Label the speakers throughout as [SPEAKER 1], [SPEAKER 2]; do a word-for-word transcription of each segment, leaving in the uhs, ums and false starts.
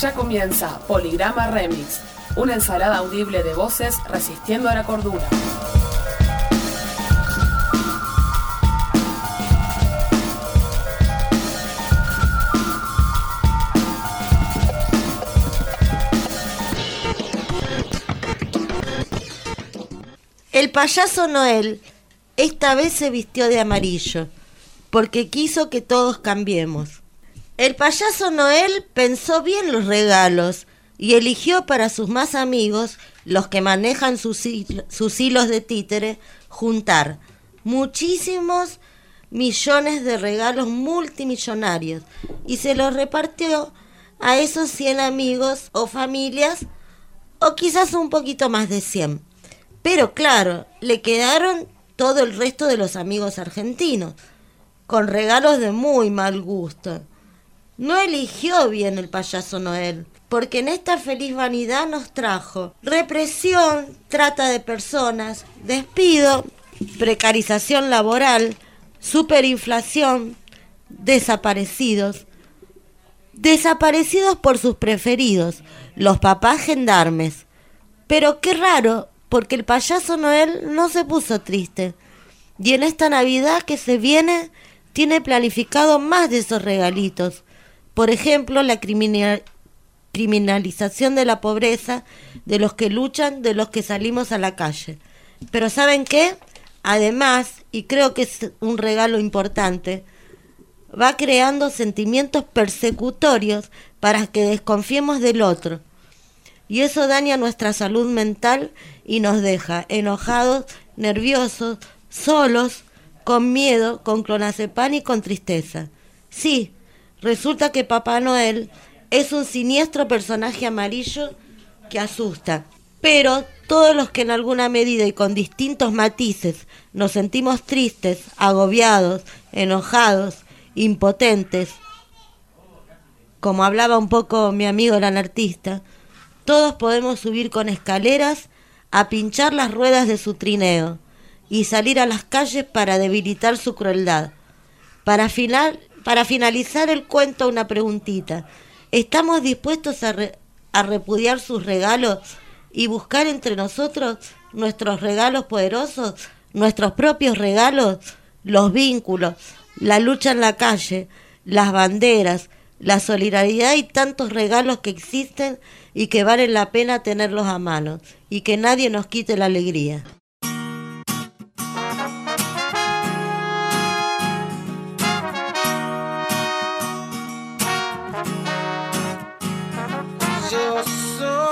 [SPEAKER 1] Ya comienza Poligrama Remix, una ensalada audible de voces resistiendo a la cordura.
[SPEAKER 2] El payaso Noel esta vez se vistió de amarillo, porque quiso que todos cambiemos. El payaso Noel pensó bien los regalos y eligió para sus más amigos, los que manejan sus, hil- sus hilos de títere, juntar muchísimos millones de regalos multimillonarios y se los repartió a esos cien amigos o familias, o quizás un poquito más de cien. Pero claro, le quedaron todo el resto de los amigos argentinos, con regalos de muy mal gusto. No eligió bien el payaso Noel, porque en esta feliz vanidad nos trajo represión, trata de personas, despido, precarización laboral, superinflación, desaparecidos. Desaparecidos por sus preferidos, los papás gendarmes. Pero qué raro, porque el payaso Noel no se puso triste. Y en esta Navidad que se viene, tiene planificado más de esos regalitos. Por ejemplo, la criminal, criminalización de la pobreza, de los que luchan, de los que salimos a la calle. Pero ¿saben qué? Además, y creo que es un regalo importante, va creando sentimientos persecutorios para que desconfiemos del otro. Y eso daña nuestra salud mental y nos deja enojados, nerviosos, solos, con miedo, con clonazepam y con tristeza. Sí, resulta que Papá Noel es un siniestro personaje amarillo que asusta. Pero todos los que en alguna medida y con distintos matices nos sentimos tristes, agobiados, enojados, impotentes, como hablaba un poco mi amigo el anartista, todos podemos subir con escaleras a pinchar las ruedas de su trineo y salir a las calles para debilitar su crueldad. Para, final, para finalizar el cuento, una preguntita. ¿Estamos dispuestos a, re, a repudiar sus regalos y buscar entre nosotros nuestros regalos poderosos, nuestros propios regalos, los vínculos, la lucha en la calle, las banderas, la solidaridad y tantos regalos que existen y que valen la pena tenerlos a mano y que nadie nos quite la alegría?
[SPEAKER 3] Yo soy,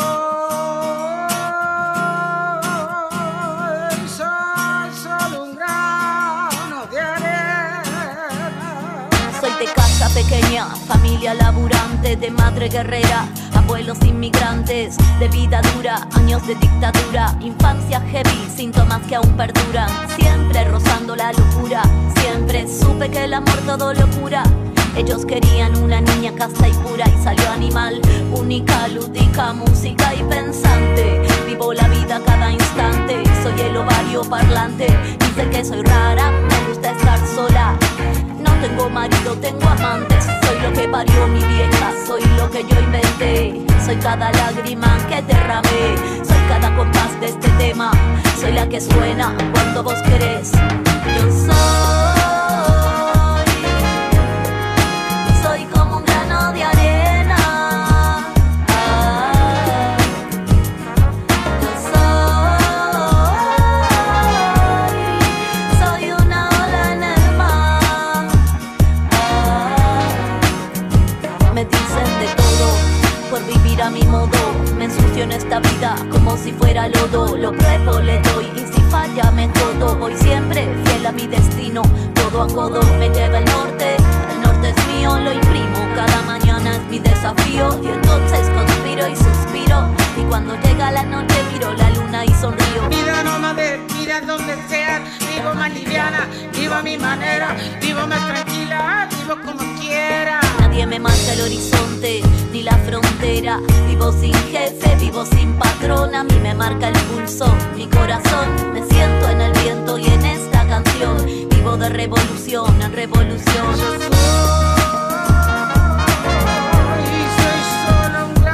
[SPEAKER 3] soy solo un grano de arena.
[SPEAKER 4] Soy de casa pequeña, familia laburante, de madre guerrera, abuelos inmigrantes, de vida dura, años de dictadura, infancia heavy, síntomas que aún perduran, siempre rozando la locura, siempre supe que el amor todo lo cura. Ellos querían una niña casta y pura y salió animal, única, lúdica, música y pensante. Vivo la vida cada instante, soy el ovario parlante. Dicen que soy rara, me gusta estar sola. No tengo marido, tengo amantes. Soy lo que parió mi vieja, soy lo que yo inventé. Soy cada lágrima que derramé, soy cada compás de este tema. Soy la que suena cuando vos querés. Yo soy Soy como un grano de arena. Ah, yo soy, soy una ola en el mar. Ah, me dicen de todo por vivir a mi modo. Me ensucio en esta vida como si fuera lodo. Lo pruebo, le doy y si falla me jodo. Voy siempre fiel a mi destino, codo a codo me lleva el norte. El norte es mío, lo imprimo, cada mañana es mi desafío. Y entonces conspiro y suspiro, y cuando llega la noche miro la luna y sonrío.
[SPEAKER 3] Vida nómade, mira donde sea, vivo más liviana, vivo a mi manera, vivo más tranquila, vivo como quiera.
[SPEAKER 4] Nadie me marca el horizonte, ni la frontera. Vivo sin jefe, vivo sin patrón. A mí me marca el pulso, mi corazón. Me siento en el viento y en esta canción. Vivo de revolución en revolución.
[SPEAKER 3] Yo soy, soy solo un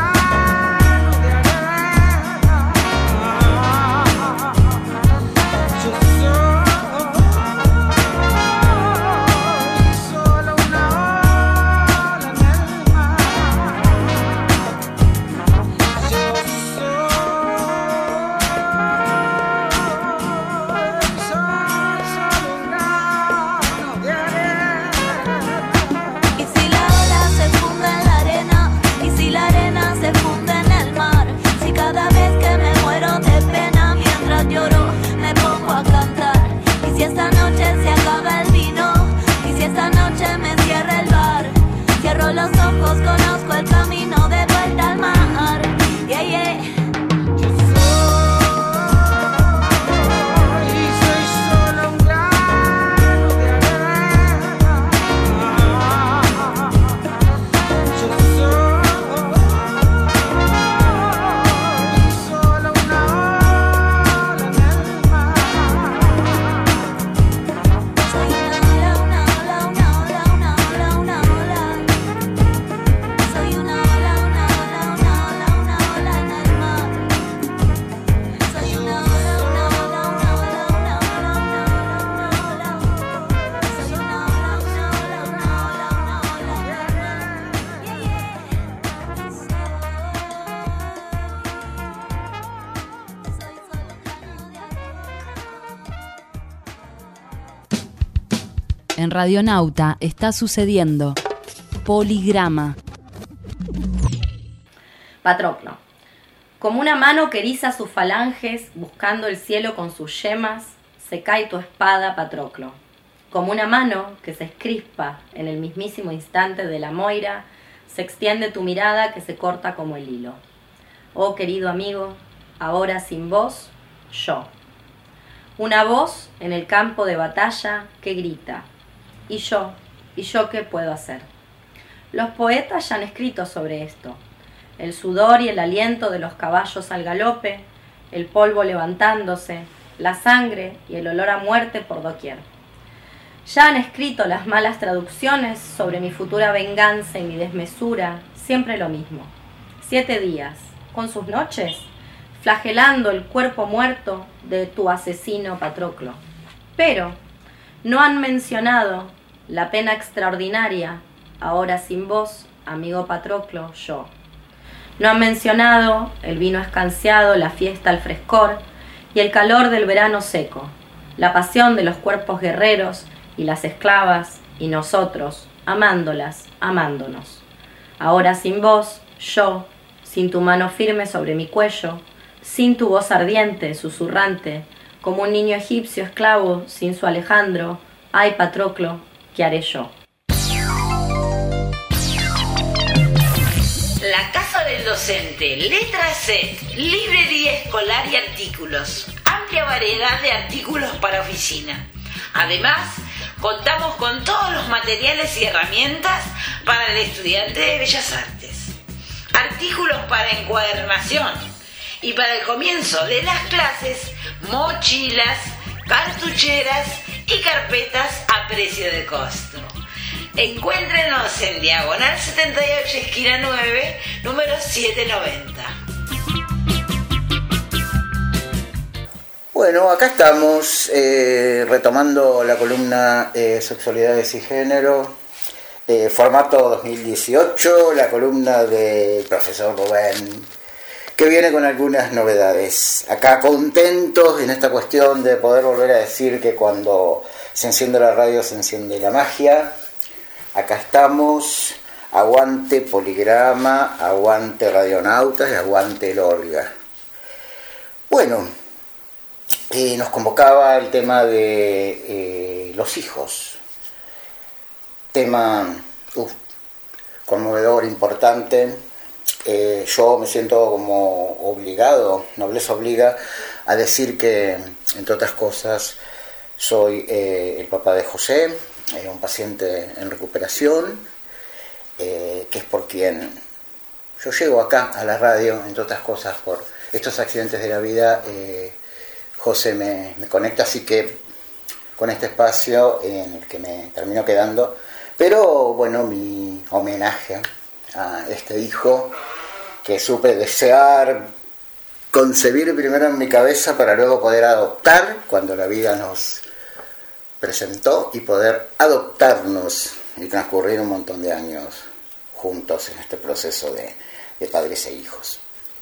[SPEAKER 5] En Radionauta está sucediendo. Poligrama.
[SPEAKER 6] Patroclo. Como una mano que eriza sus falanges buscando el cielo con sus yemas, se cae tu espada, Patroclo. Como una mano que se escrispa en el mismísimo instante de la moira, se extiende tu mirada que se corta como el hilo. Oh querido amigo, ahora sin vos, yo. Una voz en el campo de batalla que grita. ¿Y yo? ¿Y yo qué puedo hacer? Los poetas ya han escrito sobre esto. El sudor y el aliento de los caballos al galope, el polvo levantándose, la sangre y el olor a muerte por doquier. Ya han escrito las malas traducciones sobre mi futura venganza y mi desmesura, siempre lo mismo. Siete días, con sus noches, flagelando el cuerpo muerto de tu asesino Patroclo. Pero no han mencionado la pena extraordinaria, ahora sin vos, amigo Patroclo, yo. No han mencionado el vino escanciado, la fiesta al frescor y el calor del verano seco, la pasión de los cuerpos guerreros y las esclavas y nosotros, amándolas, amándonos. Ahora sin vos, yo, sin tu mano firme sobre mi cuello, sin tu voz ardiente, susurrante, como un niño egipcio esclavo sin su Alejandro, ay Patroclo, ¿qué haré yo?
[SPEAKER 7] La Casa del Docente, letra C, librería escolar y artículos. Amplia variedad de artículos para oficina. Además, contamos con todos los materiales y herramientas para el estudiante de Bellas Artes. Artículos para encuadernación. Y para el comienzo de las clases, mochilas, cartucheras y carpetas a precio de costo. Encuéntrenos en Diagonal setenta y ocho, esquina nueve, número setecientos noventa.
[SPEAKER 8] Bueno, acá estamos eh, retomando la columna eh, Sexualidades y Género, eh, formato dos mil dieciocho, la columna del profesor Rubén, que viene con algunas novedades. Acá contentos en esta cuestión de poder volver a decir que cuando se enciende la radio se enciende la magia. Acá estamos, aguante Poligrama, aguante Radionautas y aguante el Olga. Bueno, eh, nos convocaba el tema de eh, los hijos. Tema uf, conmovedor, importante. Eh, yo me siento como obligado, nobleza obliga, a decir que, entre otras cosas, soy eh, el papá de José, eh, un paciente en recuperación, eh, que es por quien yo llego acá a la radio, entre otras cosas, por estos accidentes de la vida. eh, José me, me conecta, así que con este espacio en el que me termino quedando, pero bueno, mi homenaje a este hijo que supe desear, concebir primero en mi cabeza para luego poder adoptar cuando la vida nos presentó y poder adoptarnos y transcurrir un montón de años juntos en este proceso de, de padres e hijos.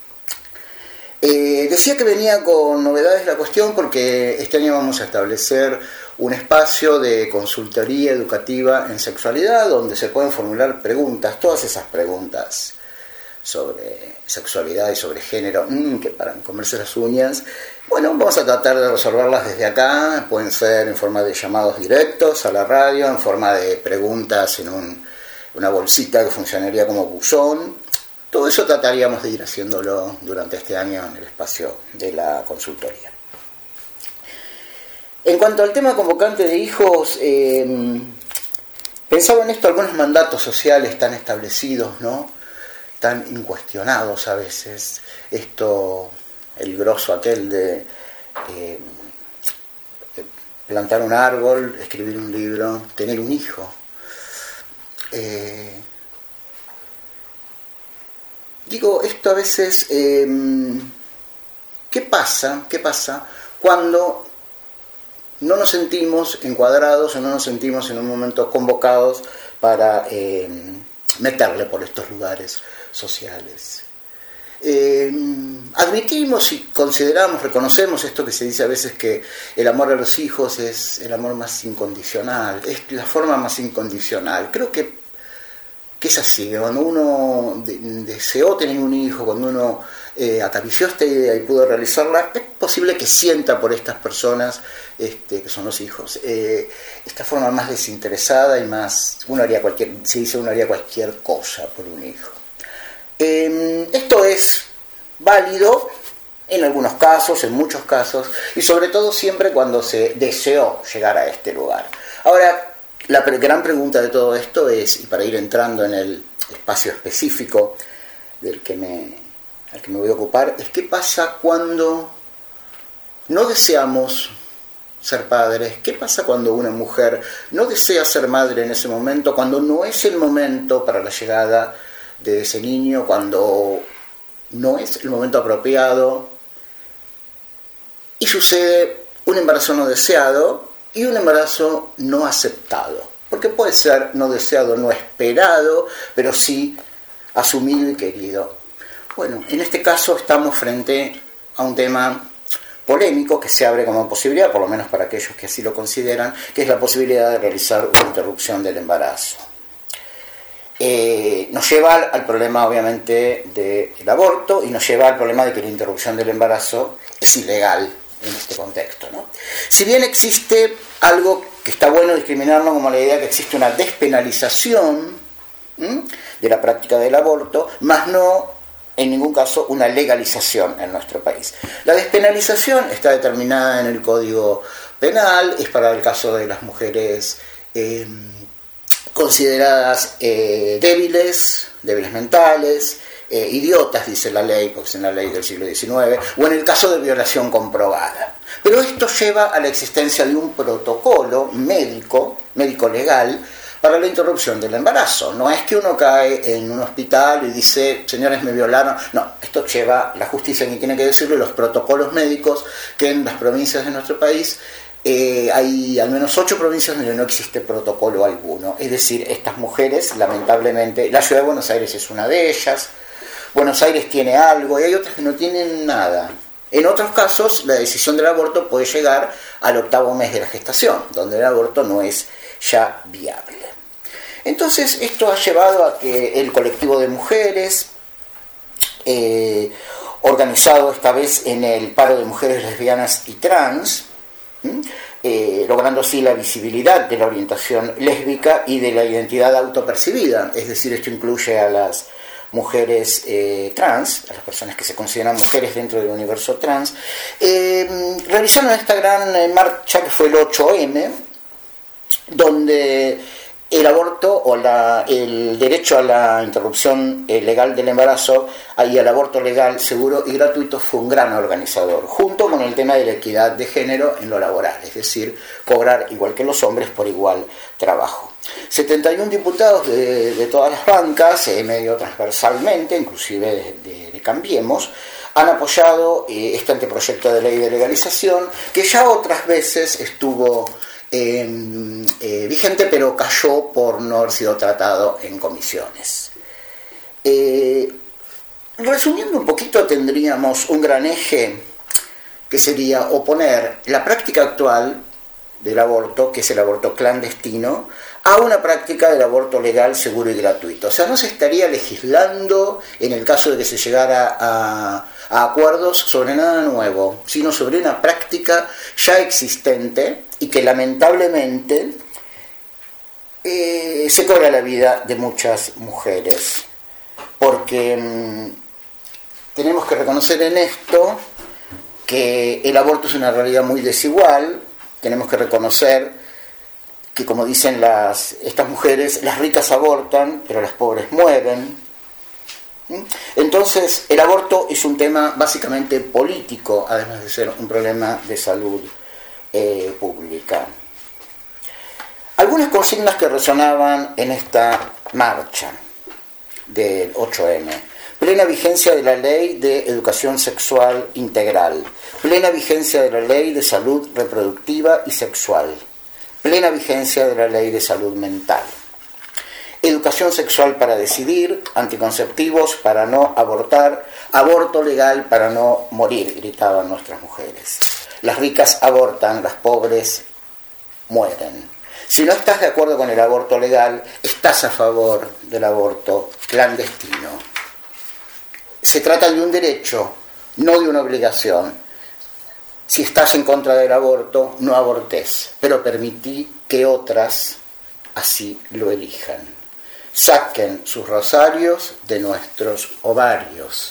[SPEAKER 8] Eh, decía que venía con novedades la cuestión porque este año vamos a establecer un espacio de consultoría educativa en sexualidad donde se pueden formular preguntas, todas esas preguntas sobre sexualidad y sobre género, mmm, que para comerse las uñas. Bueno, vamos a tratar de resolverlas desde acá. Pueden ser en forma de llamados directos a la radio, en forma de preguntas en un, una bolsita que funcionaría como buzón. Todo eso trataríamos de ir haciéndolo durante este año en el espacio de la consultoría. En cuanto al tema convocante de hijos, eh, pensaba en esto, algunos mandatos sociales tan establecidos, ¿no?, tan incuestionados a veces. Esto, el grosso aquel de eh, plantar un árbol, escribir un libro, tener un hijo. Eh, digo, esto a veces, eh, ¿qué pasa? ¿Qué pasa cuando no nos sentimos encuadrados o no nos sentimos en un momento convocados para eh, meterle por estos lugares sociales? Eh, admitimos y consideramos, reconocemos esto que se dice a veces, que el amor a los hijos es el amor más incondicional, es la forma más incondicional. Creo que, que es así, que cuando uno de, deseó tener un hijo, cuando uno eh, acarició esta idea y pudo realizarla, es posible que sienta por estas personas este, que son los hijos, eh, esta forma más desinteresada y más, uno haría cualquier, se dice uno haría cualquier cosa por un hijo. Eh, esto es válido en algunos casos, en muchos casos, y sobre todo siempre cuando se deseó llegar a este lugar. Ahora, la pre- gran pregunta de todo esto es, y para ir entrando en el espacio específico del que me, al que me voy a ocupar, es qué pasa cuando no deseamos ser padres, qué pasa cuando una mujer no desea ser madre en ese momento, cuando no es el momento para la llegada de ese niño, cuando no es el momento apropiado y sucede un embarazo no deseado y un embarazo no aceptado, porque puede ser no deseado, no esperado, pero sí asumido y querido. Bueno, en este caso estamos frente a un tema polémico que se abre como posibilidad, por lo menos para aquellos que así lo consideran, que es la posibilidad de realizar una interrupción del embarazo. Eh, nos lleva al, al problema obviamente del aborto y nos lleva al problema de que la interrupción del embarazo es ilegal en este contexto, ¿no? Si bien existe algo que está bueno discriminarlo, como la idea de que existe una despenalización ¿m? de la práctica del aborto, más no en ningún caso una legalización en nuestro país. La despenalización está determinada en el Código Penal, es para el caso de las mujeres eh, consideradas eh, débiles, débiles mentales, eh, idiotas, dice la ley, porque es una ley del siglo diecinueve, o en el caso de violación comprobada. Pero esto lleva a la existencia de un protocolo médico, médico-legal, para la interrupción del embarazo. No es que uno cae en un hospital y dice, señores, me violaron. No, esto lleva la justicia, que tiene que decirlo, los protocolos médicos que en las provincias de nuestro país Eh, hay al menos ocho provincias donde no existe protocolo alguno. Es decir, estas mujeres, lamentablemente, la ciudad de Buenos Aires es una de ellas, Buenos Aires tiene algo y hay otras que no tienen nada. En otros casos, la decisión del aborto puede llegar al octavo mes de la gestación, donde el aborto no es ya viable. Entonces, esto ha llevado a que el colectivo de mujeres, eh, organizado esta vez en el paro de mujeres lesbianas y trans, Eh, logrando así la visibilidad de la orientación lésbica y de la identidad autopercibida, es decir, esto incluye a las mujeres eh, trans, a las personas que se consideran mujeres dentro del universo trans, eh, realizaron esta gran eh, marcha que fue el ocho eme, donde el aborto o la, el derecho a la interrupción eh, legal del embarazo y al aborto legal, seguro y gratuito fue un gran organizador, junto con el tema de la equidad de género en lo laboral, es decir, cobrar igual que los hombres por igual trabajo. setenta y uno diputados de, de todas las bancas, eh, medio transversalmente, inclusive de, de, de Cambiemos, han apoyado eh, este anteproyecto de ley de legalización, que ya otras veces estuvo Eh, eh, vigente, pero cayó por no haber sido tratado en comisiones. Eh, resumiendo un poquito, tendríamos un gran eje que sería oponer la práctica actual del aborto, que es el aborto clandestino, a una práctica del aborto legal, seguro y gratuito. O sea, no se estaría legislando en el caso de que se llegara a, a acuerdos sobre nada nuevo, sino sobre una práctica ya existente y que lamentablemente eh, se cobra la vida de muchas mujeres. Porque mmm, tenemos que reconocer en esto que el aborto es una realidad muy desigual. Tenemos que reconocer que, como dicen las, estas mujeres, las ricas abortan, pero las pobres mueren. Entonces, el aborto es un tema básicamente político, además de ser un problema de salud eh, pública. Algunas consignas que resonaban en esta marcha del ocho eme. Plena vigencia de la Ley de Educación Sexual Integral. Plena vigencia de la Ley de Salud Reproductiva y Sexual. Plena vigencia de la Ley de Salud Mental. Educación educación sexual para decidir, anticonceptivos para no abortar, aborto legal para no morir, gritaban nuestras mujeres. Las ricas abortan, las pobres mueren. Si no estás de acuerdo con el aborto legal, estás a favor del aborto clandestino. Se trata de un derecho, no de una obligación. Si estás en contra del aborto, no abortés, pero permití que otras así lo elijan. Saquen sus rosarios de nuestros ovarios.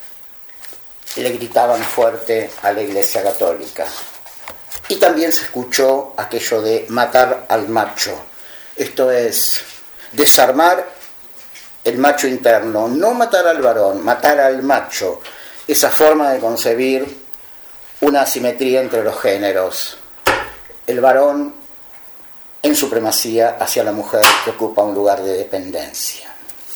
[SPEAKER 8] Le gritaban fuerte a la Iglesia Católica. Y también se escuchó aquello de matar al macho. Esto es desarmar el macho interno, no matar al varón, matar al macho. Esa forma de concebir una asimetría entre los géneros. El varón en supremacía hacia la mujer que ocupa un lugar de dependencia.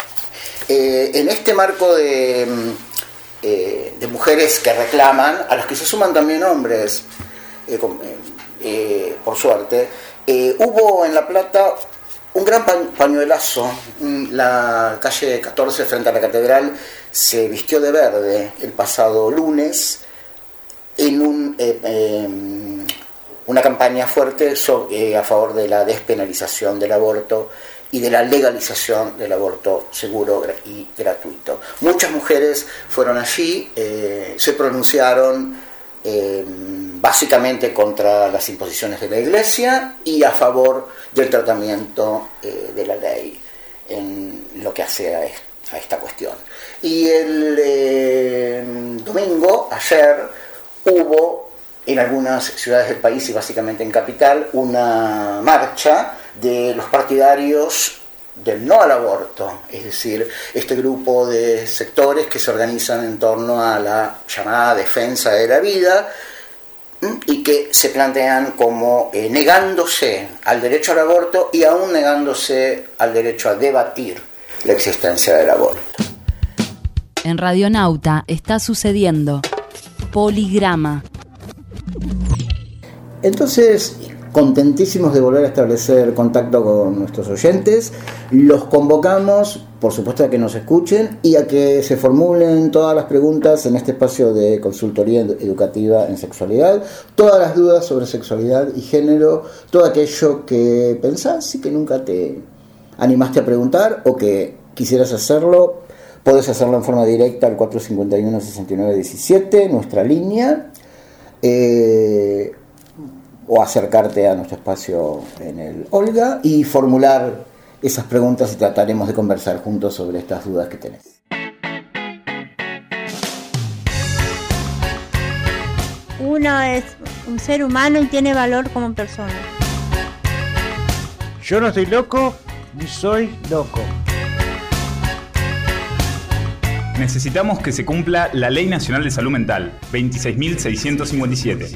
[SPEAKER 8] Eh, en este marco de, eh, de mujeres que reclaman, a las que se suman también hombres, eh, eh, por suerte, eh, hubo en La Plata un gran pañuelazo. La calle catorce frente a la catedral se vistió de verde el pasado lunes en un, eh, eh, una campaña fuerte sobre, eh, a favor de la despenalización del aborto y de la legalización del aborto seguro y gratuito. Muchas mujeres fueron allí, eh, se pronunciaron eh, básicamente contra las imposiciones de la Iglesia y a favor del tratamiento eh, de la ley en lo que hace a, est- a esta cuestión. Y el eh, domingo, ayer, hubo en algunas ciudades del país y básicamente en Capital una marcha de los partidarios del no al aborto, es decir, este grupo de sectores que se organizan en torno a la llamada defensa de la vida y que se plantean como eh, negándose al derecho al aborto y aún negándose al derecho a debatir la existencia del aborto.
[SPEAKER 5] En Radionauta está sucediendo Poligrama.
[SPEAKER 8] Entonces, contentísimos de volver a establecer contacto con nuestros oyentes, los convocamos, por supuesto, a que nos escuchen y a que se formulen todas las preguntas en este espacio de consultoría educativa en sexualidad, todas las dudas sobre sexualidad y género, todo aquello que pensás y que nunca te animaste a preguntar o que quisieras hacerlo. Podés hacerlo en forma directa al cuatro cinco uno, seis nueve uno siete, nuestra línea, eh, o acercarte a nuestro espacio en el Olga y formular esas preguntas y trataremos de conversar juntos sobre estas dudas que tenés.
[SPEAKER 9] Uno es un ser humano y tiene valor como persona.
[SPEAKER 10] Yo no estoy loco, ni soy loco.
[SPEAKER 11] Necesitamos que se cumpla la Ley Nacional de Salud Mental, veintiséis mil seiscientos cincuenta y siete.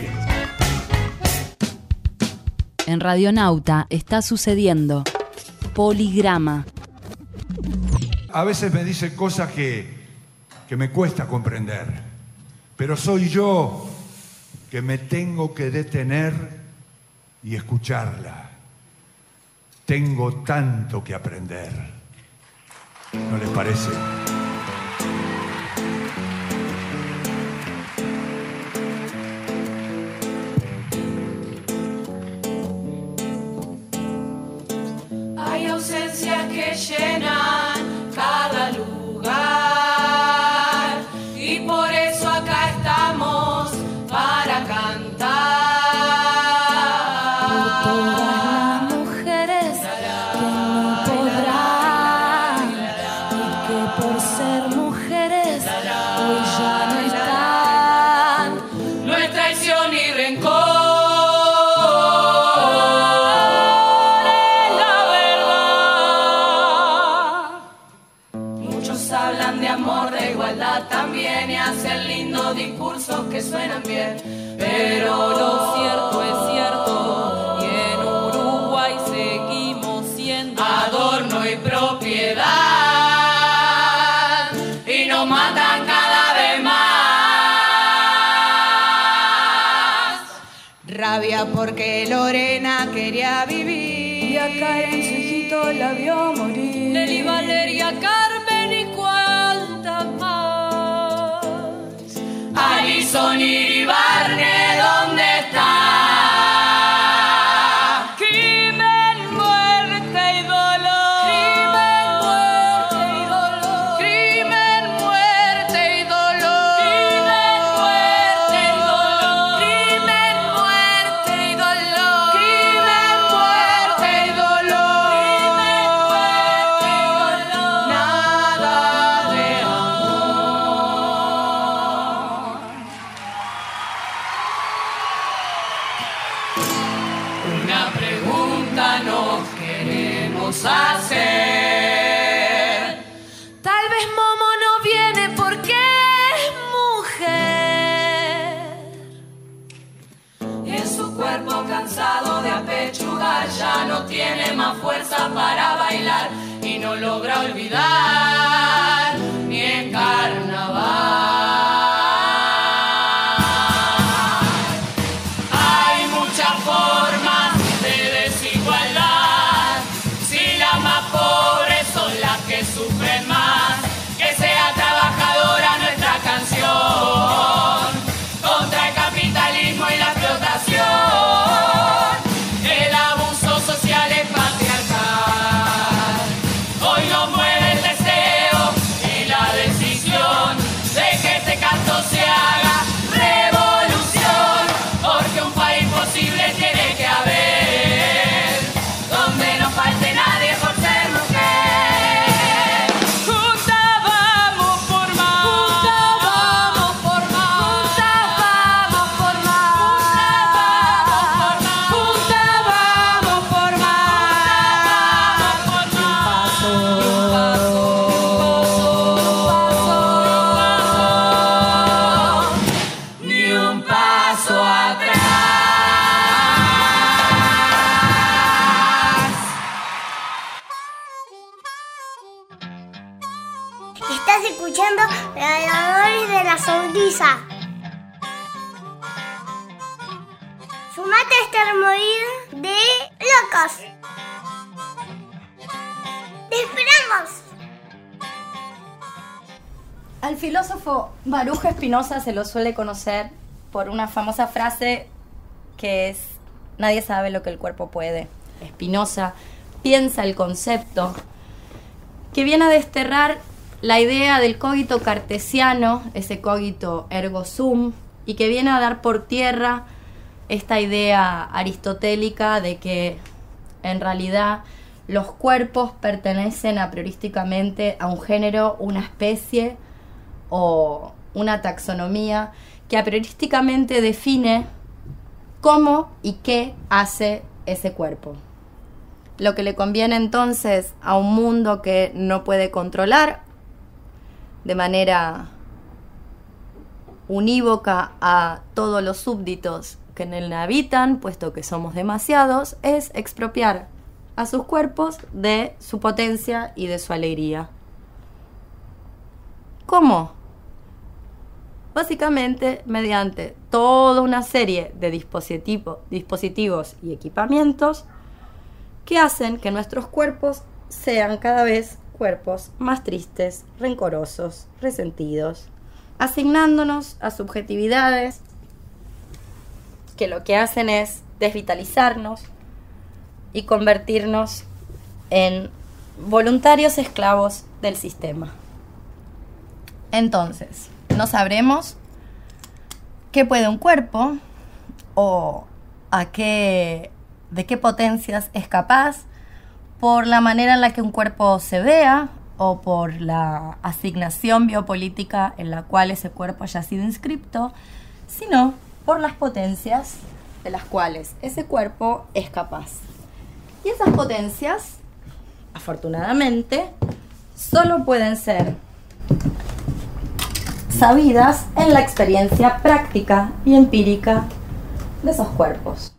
[SPEAKER 5] En Radionauta está sucediendo Poligrama.
[SPEAKER 12] A veces me dicen cosas que, que me cuesta comprender, pero soy yo que me tengo que detener y escucharla. Tengo tanto que aprender. ¿No les parece?
[SPEAKER 13] Hay ausencias que llenan cada lugar y por eso acá estamos para cantar.
[SPEAKER 4] Todas las mujeres que no podrán y que por ser mujeres hoy ya no están.
[SPEAKER 13] No es traición ni rencor. También y hacen lindos discursos que suenan bien, pero lo cierto es cierto y en Uruguay seguimos siendo adorno y propiedad y nos matan cada vez más. Rabia porque Lorena quería vivir y acá en su hijito Darío la vio morir. Nelly, Valeria, Carmen y cuántas más. Alison y Barney, ¿dónde está? Crimen, muerte y dolor. Crimen, muerte y dolor. Crimen, muerte y dolor. Crimen, muerte y dolor. Crimen, muerte y dolor. Crimen, muerte y dolor. Crimen, muerte y dolor. Nada de amor. Una pregunta nos queremos hacer. Tal vez Momo no viene porque es mujer. En su cuerpo cansado de apechugar ya no tiene más fuerza para bailar y no logra olvidar ni en carnaval. Hay muchas formas de desigualdad. Si las más pobres son las que sufren más, que sea trabajadora nuestra canción contra el capitalismo y la explotación. El abuso social es patriarcal. Hoy nos mueve el deseo y la decisión de que este canto se haga revolución, porque un país posible tiene que haber, donde no falte nadie por ser mujer. Juntas vamos por más. Juntas vamos por más. Juntas vamos por más. Juntas vamos por más. Juntas vamos por más. Ni un paso atrás.
[SPEAKER 14] Estás escuchando Radiadores de la Sonrisa. Sumate a este movida de locos. ¡Te esperamos!
[SPEAKER 6] Al filósofo Baruch Spinoza se lo suele conocer por una famosa frase que es: nadie sabe lo que el cuerpo puede. Spinoza piensa el concepto que viene a desterrar la idea del cogito cartesiano, ese cogito ergo sum, y que viene a dar por tierra esta idea aristotélica de que en realidad los cuerpos pertenecen a priorísticamente a un género, una especie o una taxonomía que a priorísticamente define cómo y qué hace ese cuerpo. Lo que le conviene entonces a un mundo que no puede controlar de manera unívoca a todos los súbditos que en él habitan, puesto que somos demasiados, es expropiar a sus cuerpos de su potencia y de su alegría. ¿Cómo? Básicamente mediante toda una serie de dispositivo, dispositivos y equipamientos que hacen que nuestros cuerpos sean cada vez cuerpos más tristes, rencorosos, resentidos, asignándonos a subjetividades que lo que hacen es desvitalizarnos y convertirnos en voluntarios esclavos del sistema. Entonces, no sabremos qué puede un cuerpo o a qué, de qué potencias es capaz por la manera en la que un cuerpo se vea o por la asignación biopolítica en la cual ese cuerpo haya sido inscripto, sino por las potencias de las cuales ese cuerpo es capaz. Y esas potencias, afortunadamente, solo pueden ser sabidas en la experiencia práctica y empírica de esos cuerpos.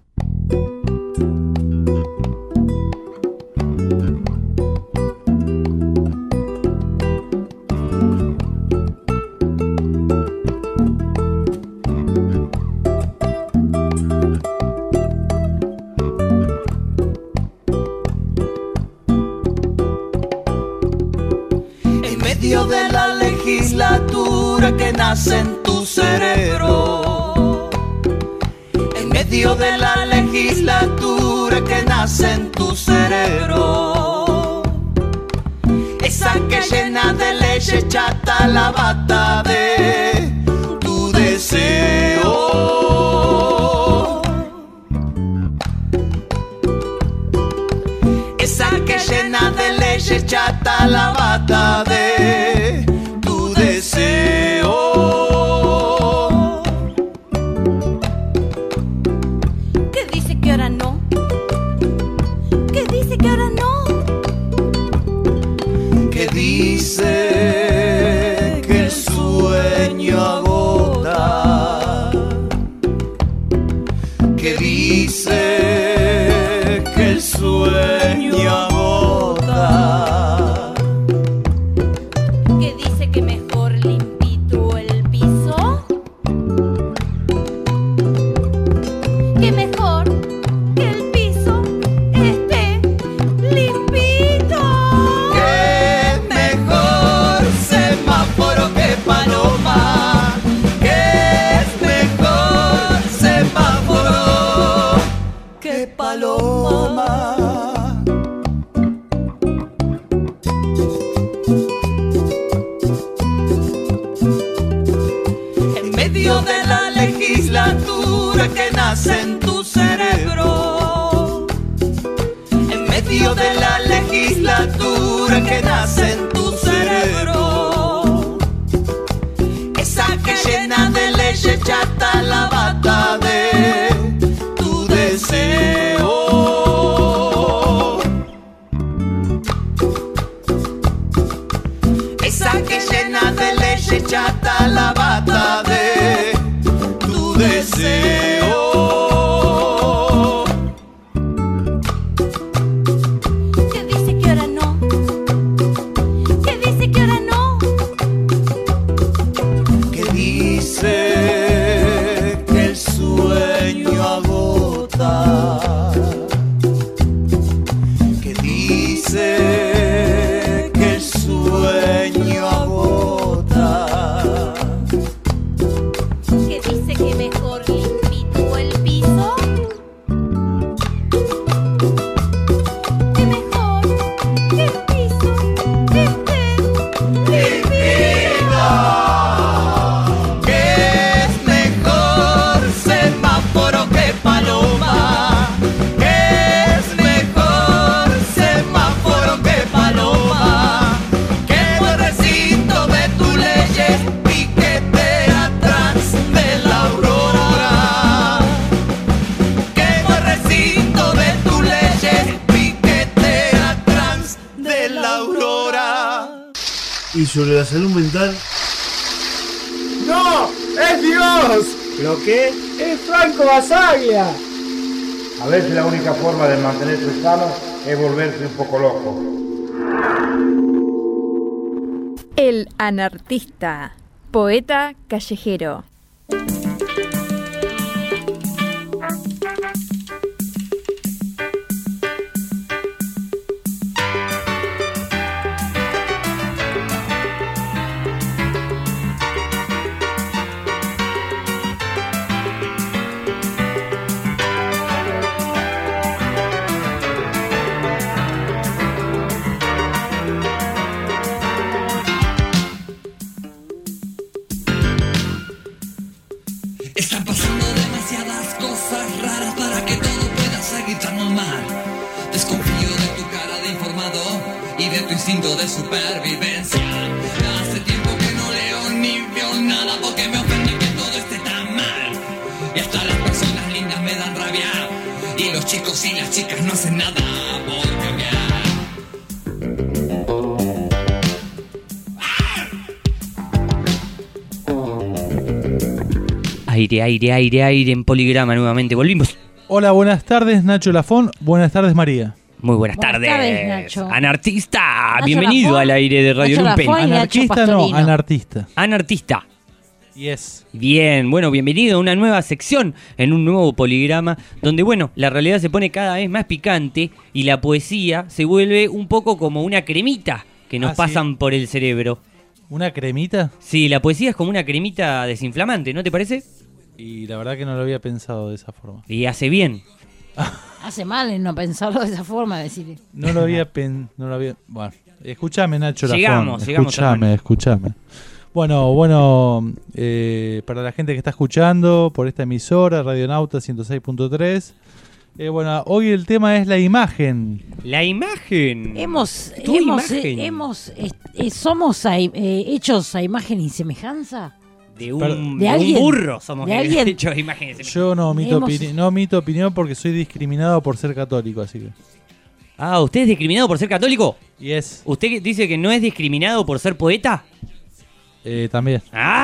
[SPEAKER 15] medio de la legislatura que nace en tu cerebro, en medio de la legislatura que nace en tu cerebro, esa que llena de leche chata la bata de tu deseo, esa que llena de leche chata la bata de tu deseo.
[SPEAKER 4] ¿Qué dice que ahora no? ¿Qué dice que ahora no?
[SPEAKER 15] Que dice que el sueño agota, que dice que el sueño agota,
[SPEAKER 4] ¿Qué dice que mejor limpito el piso? Que mejor que el piso esté limpito.
[SPEAKER 15] que mejor semáforo que paloma, que es mejor semáforo que paloma. En medio de la legislatura que nace en tu cerebro, en medio de la legislatura que nace en tu cerebro, esa que llena de leche chata la bata de tu deseo, esa que llena de leche chata la bata de tu deseo.
[SPEAKER 4] ¿Qué dice que ahora no? ¿Qué dice que ahora no?
[SPEAKER 15] Que dice que el sueño agota, que dice que el sueño agota,
[SPEAKER 4] ¿Qué dice que mejor limpito el piso? Que mejor que el piso esté limpito.
[SPEAKER 15] que es mejor semáforo que paloma, que es mejor semáforo que paloma, que el recinto de tu leyes piquetea atrás de la aurora, que el recinto de tu leyes piquetea atrás de la aurora.
[SPEAKER 10] Y sobre la salud mental,
[SPEAKER 16] ¡No! ¡Es Dios!
[SPEAKER 10] ¿lo qué?
[SPEAKER 16] ¡Es Franco Basaglia!
[SPEAKER 17] A veces la única forma de mantenerse sano es volverse un poco loco.
[SPEAKER 18] El anartista, poeta callejero.
[SPEAKER 15] Están pasando demasiadas cosas raras para que todo pueda seguir tan normal. Desconfío de tu cara de informado y de tu instinto de supervivencia. Hace tiempo que no leo ni veo nada porque me ofende que todo esté tan mal. Y hasta las personas lindas me dan rabia y los chicos y las chicas no hacen nada por cambiar.
[SPEAKER 19] Aire, aire, aire, aire en Poligrama nuevamente. Volvimos.
[SPEAKER 20] Hola, buenas tardes, Nacho Lafón. Buenas tardes, María.
[SPEAKER 19] Muy buenas,
[SPEAKER 20] Buenas
[SPEAKER 19] tardes.
[SPEAKER 20] tardes, Nacho.
[SPEAKER 19] Anartista,
[SPEAKER 20] Nacho
[SPEAKER 19] bienvenido
[SPEAKER 20] Lafón.
[SPEAKER 19] al aire de Radio
[SPEAKER 20] Nacho
[SPEAKER 19] Lumpen.
[SPEAKER 20] Lafón y Nacho Anarquista, no, Pastorino. anartista.
[SPEAKER 19] Anartista.
[SPEAKER 20] Yes.
[SPEAKER 19] Bien, bueno, bienvenido a una nueva sección en un nuevo Poligrama, donde, bueno, la realidad se pone cada vez más picante y la poesía se vuelve un poco como una cremita que nos
[SPEAKER 20] Ah, sí.
[SPEAKER 19] pasan por el cerebro.
[SPEAKER 20] ¿Una cremita?
[SPEAKER 19] Sí, la poesía es como una cremita desinflamante, ¿no te parece?
[SPEAKER 20] Y la verdad que no lo había pensado de esa forma.
[SPEAKER 19] Y hace bien.
[SPEAKER 14] Hace mal en no pensarlo de esa forma, decir.
[SPEAKER 20] No lo había pen, no lo había. Bueno, escúchame, Nacho.
[SPEAKER 19] Llegamos,
[SPEAKER 20] Lafón,
[SPEAKER 19] llegamos.
[SPEAKER 20] Escúchame, escúchame. Bueno, bueno, eh, para la gente que está escuchando por esta emisora, Radionauta ciento seis punto tres. Eh, bueno, hoy el tema es la imagen.
[SPEAKER 19] La imagen.
[SPEAKER 14] Hemos,
[SPEAKER 19] Tu
[SPEAKER 14] hemos,
[SPEAKER 19] imagen.
[SPEAKER 14] eh, hemos eh, eh, somos a, eh, hechos a imagen y semejanza.
[SPEAKER 19] De un,
[SPEAKER 20] Pero-
[SPEAKER 19] de
[SPEAKER 14] ¿De
[SPEAKER 19] un
[SPEAKER 14] alguien?
[SPEAKER 19] burro somos
[SPEAKER 14] ¿De alguien?
[SPEAKER 19] hechos imágenes.
[SPEAKER 20] Yo no omito,
[SPEAKER 14] Hemos-
[SPEAKER 20] opini- no omito opinión porque soy discriminado por ser católico, así que.
[SPEAKER 19] Ah, ¿usted es discriminado por ser católico?
[SPEAKER 20] Yes.
[SPEAKER 19] ¿Usted dice que no es discriminado por ser poeta?
[SPEAKER 20] Eh, también.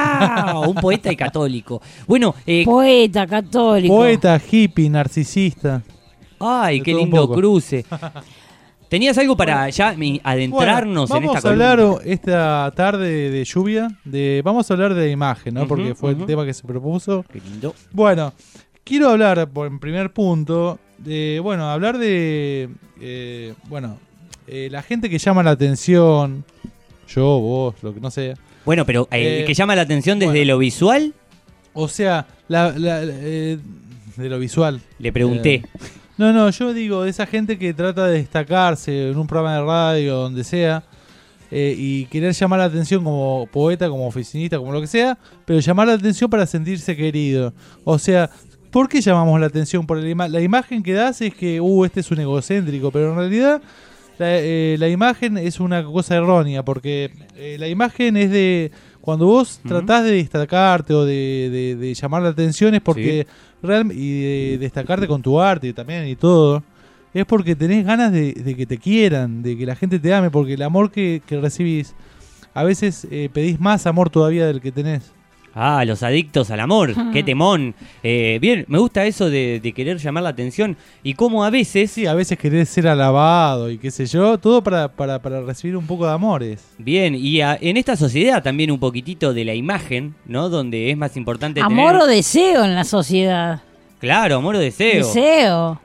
[SPEAKER 19] Ah, un poeta y católico. Bueno, eh,
[SPEAKER 14] Poeta, católico.
[SPEAKER 20] Poeta, hippie, narcisista.
[SPEAKER 19] ay,
[SPEAKER 20] De
[SPEAKER 19] qué
[SPEAKER 20] todo un
[SPEAKER 19] lindo
[SPEAKER 20] poco.
[SPEAKER 19] cruce. ¿Tenías algo para ya mi- adentrarnos
[SPEAKER 20] Bueno,
[SPEAKER 19] en esta
[SPEAKER 20] vamos a hablar
[SPEAKER 19] columna?
[SPEAKER 20] esta tarde de lluvia, de vamos a hablar de la imagen, ¿no?
[SPEAKER 19] Ujú,
[SPEAKER 20] Porque fue
[SPEAKER 19] ujú.
[SPEAKER 20] el tema que se propuso.
[SPEAKER 19] Qué lindo.
[SPEAKER 20] Bueno, quiero hablar por en primer punto de, bueno, hablar de, eh, bueno, eh, la gente que llama la atención, yo, vos, lo que no sea.
[SPEAKER 19] Bueno, pero eh,
[SPEAKER 20] Eh,
[SPEAKER 19] que llama la atención desde
[SPEAKER 20] bueno.
[SPEAKER 19] lo visual,
[SPEAKER 20] O sea, la, la- eh, de lo visual.
[SPEAKER 19] le pregunté.
[SPEAKER 20] Eh, no, no, yo digo, de esa gente que trata de destacarse en un programa de radio, donde sea, eh, y querer llamar la atención como poeta, como oficinista, como lo que sea, pero llamar la atención para sentirse querido. O sea, ¿por qué llamamos la atención? Por la, ima- la imagen que das es que, uh, este es un egocéntrico, pero en realidad la, eh, la imagen es una cosa errónea, porque eh, la imagen es de... Cuando vos
[SPEAKER 19] Ujú.
[SPEAKER 20] tratás de destacarte o de, de- de llamar la atención es porque real, y de destacarte con tu arte también y todo, es porque tenés ganas de, de que te quieran, de que la gente te ame, porque el amor que, que recibís, a veces eh, pedís más amor todavía del que tenés.
[SPEAKER 19] Ah, los adictos al amor, qué temón. Eh, bien, me gusta eso de, de querer llamar la atención y cómo a veces...
[SPEAKER 20] Sí, a veces querés ser alabado y qué sé yo, todo para, para, para recibir un poco de amores.
[SPEAKER 19] Bien, y a- en esta sociedad también un poquitito de la imagen, ¿no? Donde es más importante
[SPEAKER 14] Amor
[SPEAKER 19] tener...
[SPEAKER 14] o deseo en la sociedad.
[SPEAKER 19] Claro, amor o deseo.
[SPEAKER 14] Deseo.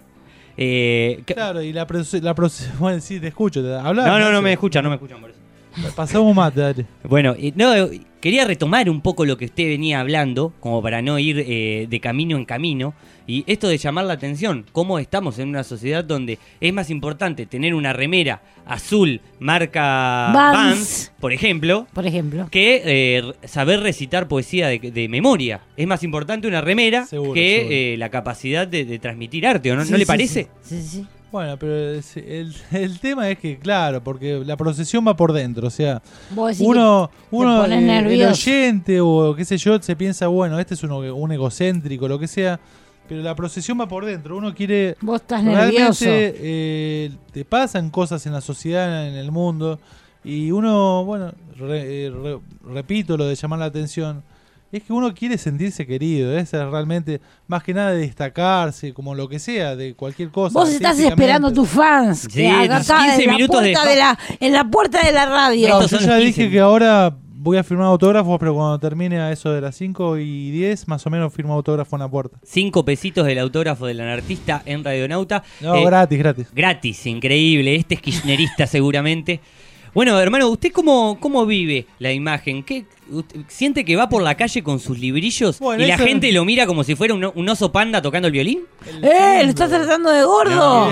[SPEAKER 19] Eh, que-
[SPEAKER 20] Claro, y la, proce- la proce- bueno, sí, te escucho, te habla.
[SPEAKER 19] No, no, no me escuchan, no me escuchan por eso.
[SPEAKER 20] Pasamos mate, dale.
[SPEAKER 19] Bueno, eh, no, eh, quería retomar un poco lo que usted venía hablando, como para no ir eh, de camino en camino, y esto de llamar la atención, cómo estamos en una sociedad donde es más importante tener una remera azul marca
[SPEAKER 14] Vans.
[SPEAKER 19] Vans, por ejemplo,
[SPEAKER 14] Por ejemplo.
[SPEAKER 19] que eh, saber recitar poesía de, de memoria. Es más importante una remera
[SPEAKER 20] Seguro,
[SPEAKER 19] que
[SPEAKER 20] seguro.
[SPEAKER 19] eh, la capacidad de, de transmitir arte, ¿o no,
[SPEAKER 14] Sí,
[SPEAKER 19] ¿no le
[SPEAKER 14] sí,
[SPEAKER 19] parece?
[SPEAKER 14] Sí, sí, sí.
[SPEAKER 20] Bueno, pero es- el, el tema es que, claro, porque la procesión va por dentro, o sea,
[SPEAKER 14] Vos decís
[SPEAKER 20] uno,
[SPEAKER 14] que te
[SPEAKER 20] uno
[SPEAKER 14] pones
[SPEAKER 20] eh, el
[SPEAKER 14] nervioso.
[SPEAKER 20] oyente o qué sé yo, se piensa, bueno, este es uno, un egocéntrico, lo que sea, pero la procesión va por dentro, uno quiere...
[SPEAKER 14] Vos estás
[SPEAKER 20] Realmente
[SPEAKER 14] nervioso.
[SPEAKER 20] eh, te pasan cosas en la sociedad, en el mundo, y uno, bueno, re- eh, re- repito lo de llamar la atención, es que uno quiere sentirse querido, es realmente, más que nada de destacarse, como lo que sea, de cualquier cosa.
[SPEAKER 14] Vos estás
[SPEAKER 20] artísticamente.
[SPEAKER 14] esperando a tus fans.
[SPEAKER 19] Sí,
[SPEAKER 14] que hagan
[SPEAKER 19] los
[SPEAKER 14] acá
[SPEAKER 19] quince
[SPEAKER 14] en la
[SPEAKER 19] minutos de
[SPEAKER 14] puerta
[SPEAKER 19] fa-
[SPEAKER 14] de la, en la puerta de la radio.
[SPEAKER 20] No,
[SPEAKER 19] Estos
[SPEAKER 20] yo
[SPEAKER 19] son
[SPEAKER 20] ya
[SPEAKER 19] los
[SPEAKER 20] dije
[SPEAKER 19] quince.
[SPEAKER 20] que ahora voy a firmar autógrafos, pero cuando termine a eso de las cinco y diez, más o menos firmo autógrafo en la puerta.
[SPEAKER 19] Cinco pesitos del autógrafo del anartista en Radionauta.
[SPEAKER 20] No,
[SPEAKER 19] Eh,
[SPEAKER 20] gratis, gratis.
[SPEAKER 19] Gratis, increíble. Este es kirchnerista seguramente. Bueno, hermano, ¿usted cómo, cómo vive la imagen? ¿Qué, usted siente que va por la calle con sus librillos
[SPEAKER 20] Bueno,
[SPEAKER 19] y la
[SPEAKER 20] eso-
[SPEAKER 19] gente lo mira como si fuera un, un oso panda tocando el violín?
[SPEAKER 14] ¡Eh! ¿Lo estás tratando de gordo?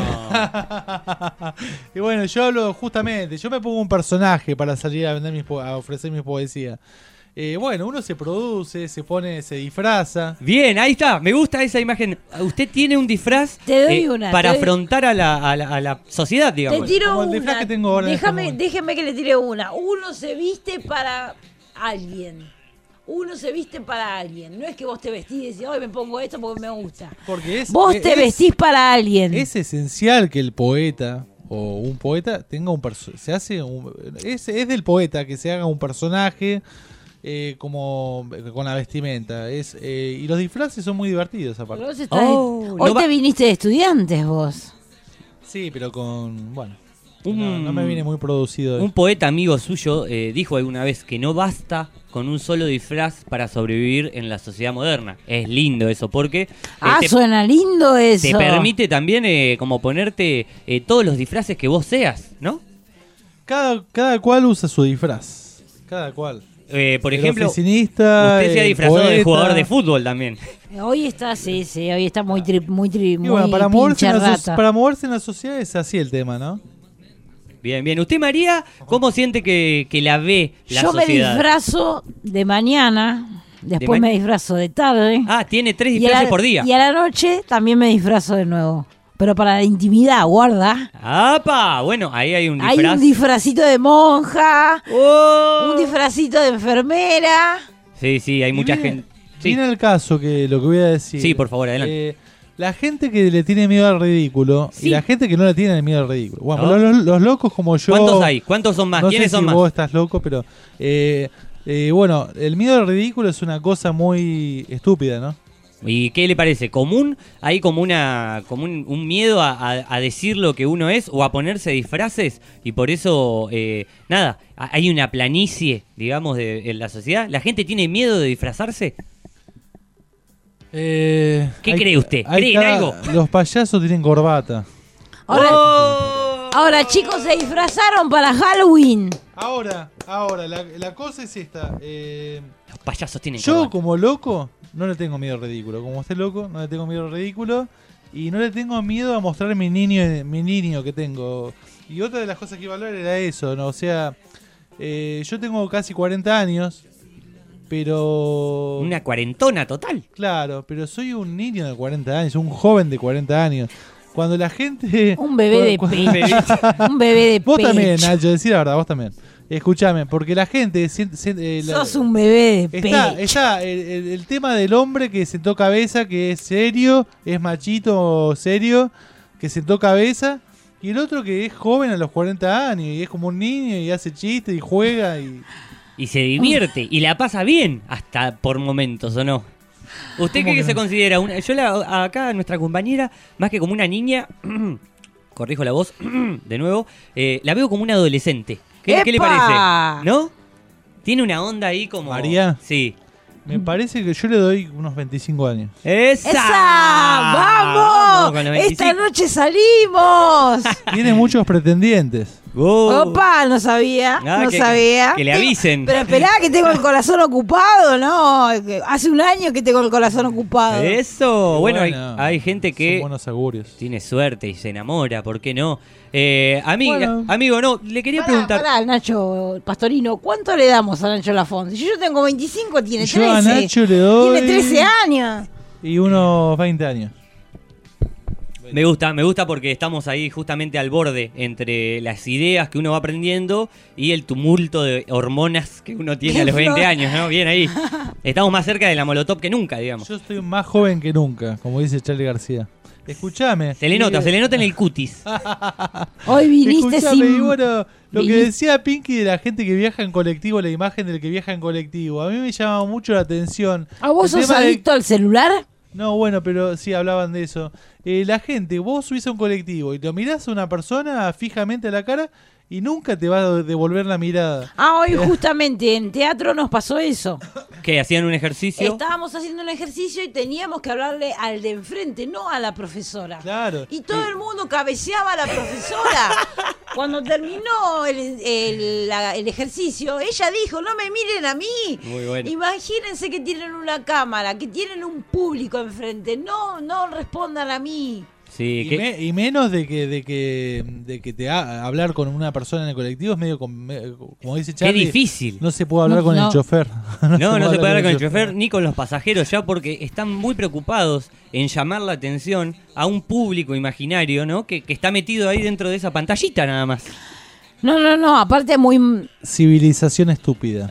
[SPEAKER 20] Y bueno, yo hablo justamente, yo me pongo un personaje para salir a vender mis po- a ofrecer mis poesías. Eh, bueno, uno se produce, se pone, se disfraza.
[SPEAKER 19] Bien, ahí está, me gusta esa imagen. Usted tiene un disfraz
[SPEAKER 14] Te doy
[SPEAKER 19] eh,
[SPEAKER 14] una,
[SPEAKER 19] para
[SPEAKER 14] te doy-
[SPEAKER 19] afrontar a la, a, la, a la sociedad,
[SPEAKER 14] Te
[SPEAKER 19] digamos.
[SPEAKER 14] tiro
[SPEAKER 20] como el disfraz
[SPEAKER 14] una.
[SPEAKER 20] que tengo ahora en este
[SPEAKER 14] Déjame,
[SPEAKER 20] momento.
[SPEAKER 14] déjeme que le tire una. Uno se viste para alguien. Uno se viste para alguien. No es que vos te vestís y decís, hoy me pongo esto porque me gusta.
[SPEAKER 20] Porque es,
[SPEAKER 14] Vos
[SPEAKER 20] es-
[SPEAKER 14] te vestís para alguien.
[SPEAKER 20] Es esencial que el poeta o un poeta tenga un perso- se hace un, es, es del poeta que se haga un personaje eh, como con la vestimenta. Es eh, y los disfraces son muy divertidos aparte.
[SPEAKER 14] Vos estás-
[SPEAKER 19] Oh,
[SPEAKER 14] hoy
[SPEAKER 19] no va-
[SPEAKER 14] te viniste de estudiantes vos.
[SPEAKER 20] Sí, pero con bueno,
[SPEAKER 19] Un-
[SPEAKER 20] no, no me viene muy producido.
[SPEAKER 19] Un poeta amigo suyo eh, dijo alguna vez que no basta con un solo disfraz para sobrevivir en la sociedad moderna. Es lindo eso, porque eh,
[SPEAKER 14] Ah,
[SPEAKER 19] te,
[SPEAKER 14] suena lindo eso.
[SPEAKER 19] te permite también eh, como ponerte eh, todos los disfraces que vos seas, ¿no?
[SPEAKER 20] Cada, cada cual usa su disfraz. Cada cual.
[SPEAKER 19] Eh, por
[SPEAKER 20] El
[SPEAKER 19] ejemplo,
[SPEAKER 20] oficinista,
[SPEAKER 19] usted se ha
[SPEAKER 20] el
[SPEAKER 19] disfrazado de
[SPEAKER 20] poeta.
[SPEAKER 19] jugador de fútbol también.
[SPEAKER 14] Hoy está, sí, sí, hoy está muy, tri, muy, tri,
[SPEAKER 20] Y
[SPEAKER 14] muy
[SPEAKER 20] bueno, para moverse, en la so-
[SPEAKER 14] pincharrata.
[SPEAKER 20] para moverse en la sociedad es así el tema, ¿no?
[SPEAKER 19] Bien, bien. ¿Usted, María, cómo siente que, que la ve la
[SPEAKER 14] Yo
[SPEAKER 19] sociedad?
[SPEAKER 14] me disfrazo de mañana, después
[SPEAKER 19] ma-
[SPEAKER 14] me disfrazo de tarde.
[SPEAKER 19] Ah, tiene tres
[SPEAKER 14] y a
[SPEAKER 19] disfraces
[SPEAKER 14] la-
[SPEAKER 19] por día.
[SPEAKER 14] Y a la noche también me disfrazo de nuevo. Pero para la intimidad, guarda.
[SPEAKER 19] ¡Apa! Bueno, ahí hay un
[SPEAKER 14] Hay
[SPEAKER 19] disfraz.
[SPEAKER 14] un disfracito de monja,
[SPEAKER 19] Oh.
[SPEAKER 14] un disfracito de enfermera.
[SPEAKER 19] Sí, sí, hay mucha
[SPEAKER 20] viene,
[SPEAKER 19] gente. Sí.
[SPEAKER 20] Viene el caso que lo que voy a decir.
[SPEAKER 19] Sí, por favor, adelante.
[SPEAKER 20] Eh, la gente que le tiene miedo al ridículo
[SPEAKER 19] Sí.
[SPEAKER 20] y la gente que no le tiene miedo al ridículo. Bueno,
[SPEAKER 19] ¿No?
[SPEAKER 20] los, los locos como yo.
[SPEAKER 19] ¿Cuántos hay? ¿Cuántos son más?
[SPEAKER 20] No
[SPEAKER 19] ¿Quiénes
[SPEAKER 20] sé
[SPEAKER 19] son
[SPEAKER 20] si
[SPEAKER 19] más?
[SPEAKER 20] vos estás loco, pero. Eh, eh, bueno, el miedo al ridículo es una cosa muy estúpida, ¿no?
[SPEAKER 19] ¿Y qué le parece? ¿Común? ¿Hay como una como un, un miedo a, a- a decir lo que uno es o a ponerse disfraces? Y por eso, eh, nada, a- hay una planicie, digamos, de, en la sociedad. ¿La gente tiene miedo de disfrazarse?
[SPEAKER 20] Eh,
[SPEAKER 19] ¿Qué
[SPEAKER 20] hay-
[SPEAKER 19] cree usted?
[SPEAKER 20] hay
[SPEAKER 19] ¿Cree en
[SPEAKER 20] cada-
[SPEAKER 19] algo?
[SPEAKER 20] Los payasos tienen corbata.
[SPEAKER 14] Ahora,
[SPEAKER 19] Oh.
[SPEAKER 14] ahora chicos, se disfrazaron para Halloween.
[SPEAKER 20] Ahora, ahora, la, la cosa es esta. eh,
[SPEAKER 19] Los payasos tienen
[SPEAKER 20] yo,
[SPEAKER 19] corbata.
[SPEAKER 20] como loco, no le tengo miedo al ridículo. Como usted loco, no le tengo miedo al ridículo. Y no le tengo miedo a mostrar mi niño, mi niño que tengo. Y otra de las cosas que iba a hablar era eso, ¿no? O sea, eh, yo tengo casi cuarenta años, pero...
[SPEAKER 19] Una cuarentona total.
[SPEAKER 20] Claro, pero soy un niño de cuarenta años, un joven de cuarenta años. Cuando la gente...
[SPEAKER 14] Un bebé de
[SPEAKER 20] cu- cu-
[SPEAKER 14] pecho. Un bebé de
[SPEAKER 20] Vos también,
[SPEAKER 14] pecho.
[SPEAKER 20] Nacho, decir la verdad, vos también. Escúchame, porque la gente... siente- siente, eh, la-
[SPEAKER 14] Sos un bebé de
[SPEAKER 20] Está,
[SPEAKER 14] pecho.
[SPEAKER 20] está el, el- el tema del hombre que sentó cabeza, que es serio, es machito serio, que sentó cabeza, y el otro que es joven a los cuarenta años, y es como un niño, y hace chistes, y juega, y...
[SPEAKER 19] Y se divierte, y la pasa bien, hasta por momentos, ¿o no? ¿Usted
[SPEAKER 20] ¿Cómo
[SPEAKER 19] qué
[SPEAKER 20] que
[SPEAKER 19] que se
[SPEAKER 20] no?
[SPEAKER 19] considera? Una, yo la, acá, nuestra compañera, más que como una niña, corrijo la voz, de nuevo, eh, la veo como una adolescente. ¿Qué, ¿qué le
[SPEAKER 14] ¡Epa!
[SPEAKER 19] parece? ¿No? Tiene una onda ahí como...
[SPEAKER 20] ¿María?
[SPEAKER 19] Sí.
[SPEAKER 20] Me parece que yo le doy unos veinticinco años.
[SPEAKER 19] ¡Esa!
[SPEAKER 14] ¡Esa!
[SPEAKER 19] Vamos
[SPEAKER 14] ¡Vamos!
[SPEAKER 19] con los
[SPEAKER 14] ¡Esta
[SPEAKER 19] veinticinco.
[SPEAKER 14] noche salimos!
[SPEAKER 20] Tiene muchos pretendientes.
[SPEAKER 19] Oh.
[SPEAKER 14] Opa, no sabía,
[SPEAKER 19] Ah,
[SPEAKER 14] no
[SPEAKER 19] que-
[SPEAKER 14] sabía.
[SPEAKER 19] que le avisen.
[SPEAKER 14] Pero esperá que tengo el corazón ocupado, ¿no? Que hace un año que tengo el corazón ocupado.
[SPEAKER 19] Eso, bueno, hay,
[SPEAKER 20] Bueno,
[SPEAKER 19] hay gente que
[SPEAKER 20] Son buenos augurios.
[SPEAKER 19] tiene suerte y se enamora, ¿por qué no? Eh, amiga,
[SPEAKER 14] Bueno.
[SPEAKER 19] amigo, no, le quería
[SPEAKER 14] Pará,
[SPEAKER 19] preguntar...
[SPEAKER 14] pará, Nacho Pastorino, ¿cuánto le damos a Nacho Lafont? Si yo tengo veinticinco, tiene
[SPEAKER 20] Yo
[SPEAKER 14] trece.
[SPEAKER 20] a Nacho le doy...
[SPEAKER 14] Tiene trece años.
[SPEAKER 20] Y unos veinte años.
[SPEAKER 19] Me gusta, me gusta porque estamos ahí justamente al borde entre las ideas que uno va aprendiendo y el tumulto de hormonas que uno tiene a los veinte años, ¿no? Bien ahí. Estamos más cerca de la molotov que nunca, digamos.
[SPEAKER 20] Yo estoy más joven que nunca, como dice Charlie García. Escuchame.
[SPEAKER 19] Se le nota, se le nota en el cutis.
[SPEAKER 14] Hoy viniste
[SPEAKER 20] Escuchame,
[SPEAKER 14] sin...
[SPEAKER 20] y bueno, lo que
[SPEAKER 14] viniste-
[SPEAKER 20] decía Pinky de la gente que viaja en colectivo, la imagen del que viaja en colectivo, a mí me llama mucho la atención.
[SPEAKER 14] ¿A vos
[SPEAKER 20] El
[SPEAKER 14] sos
[SPEAKER 20] tema de-
[SPEAKER 14] adicto al celular?
[SPEAKER 20] No, bueno, pero sí hablaban de eso. Eh, la gente, vos subís a un colectivo y lo mirás a una persona fijamente a la cara y nunca te va a devolver la mirada.
[SPEAKER 14] Ah, hoy justamente en teatro nos pasó eso.
[SPEAKER 19] Que hacían un ejercicio.
[SPEAKER 14] Estábamos haciendo un ejercicio y teníamos que hablarle al de enfrente, no a la profesora.
[SPEAKER 20] Claro.
[SPEAKER 14] Y todo el mundo cabeceaba a la profesora. Cuando terminó el, el- la- el ejercicio, ella dijo, no me miren a mí.
[SPEAKER 19] Muy bueno.
[SPEAKER 14] Imagínense que tienen una cámara, que tienen un público enfrente. No, no respondan a mí.
[SPEAKER 19] Sí,
[SPEAKER 20] Y,
[SPEAKER 19] que-
[SPEAKER 20] me- y menos de que de que de que te ha- hablar con una persona en el colectivo es medio com- me- como dice Charlie.
[SPEAKER 19] difícil.
[SPEAKER 20] No se puede hablar
[SPEAKER 14] No,
[SPEAKER 20] con
[SPEAKER 14] no.
[SPEAKER 20] el chofer.
[SPEAKER 19] No, no se puede hablar con el chofer ni con los pasajeros ya porque están muy preocupados en llamar la atención a un público imaginario, ¿no? Que, que está metido ahí dentro de esa pantallita nada más.
[SPEAKER 14] No, no, no, aparte muy...
[SPEAKER 20] Civilización estúpida.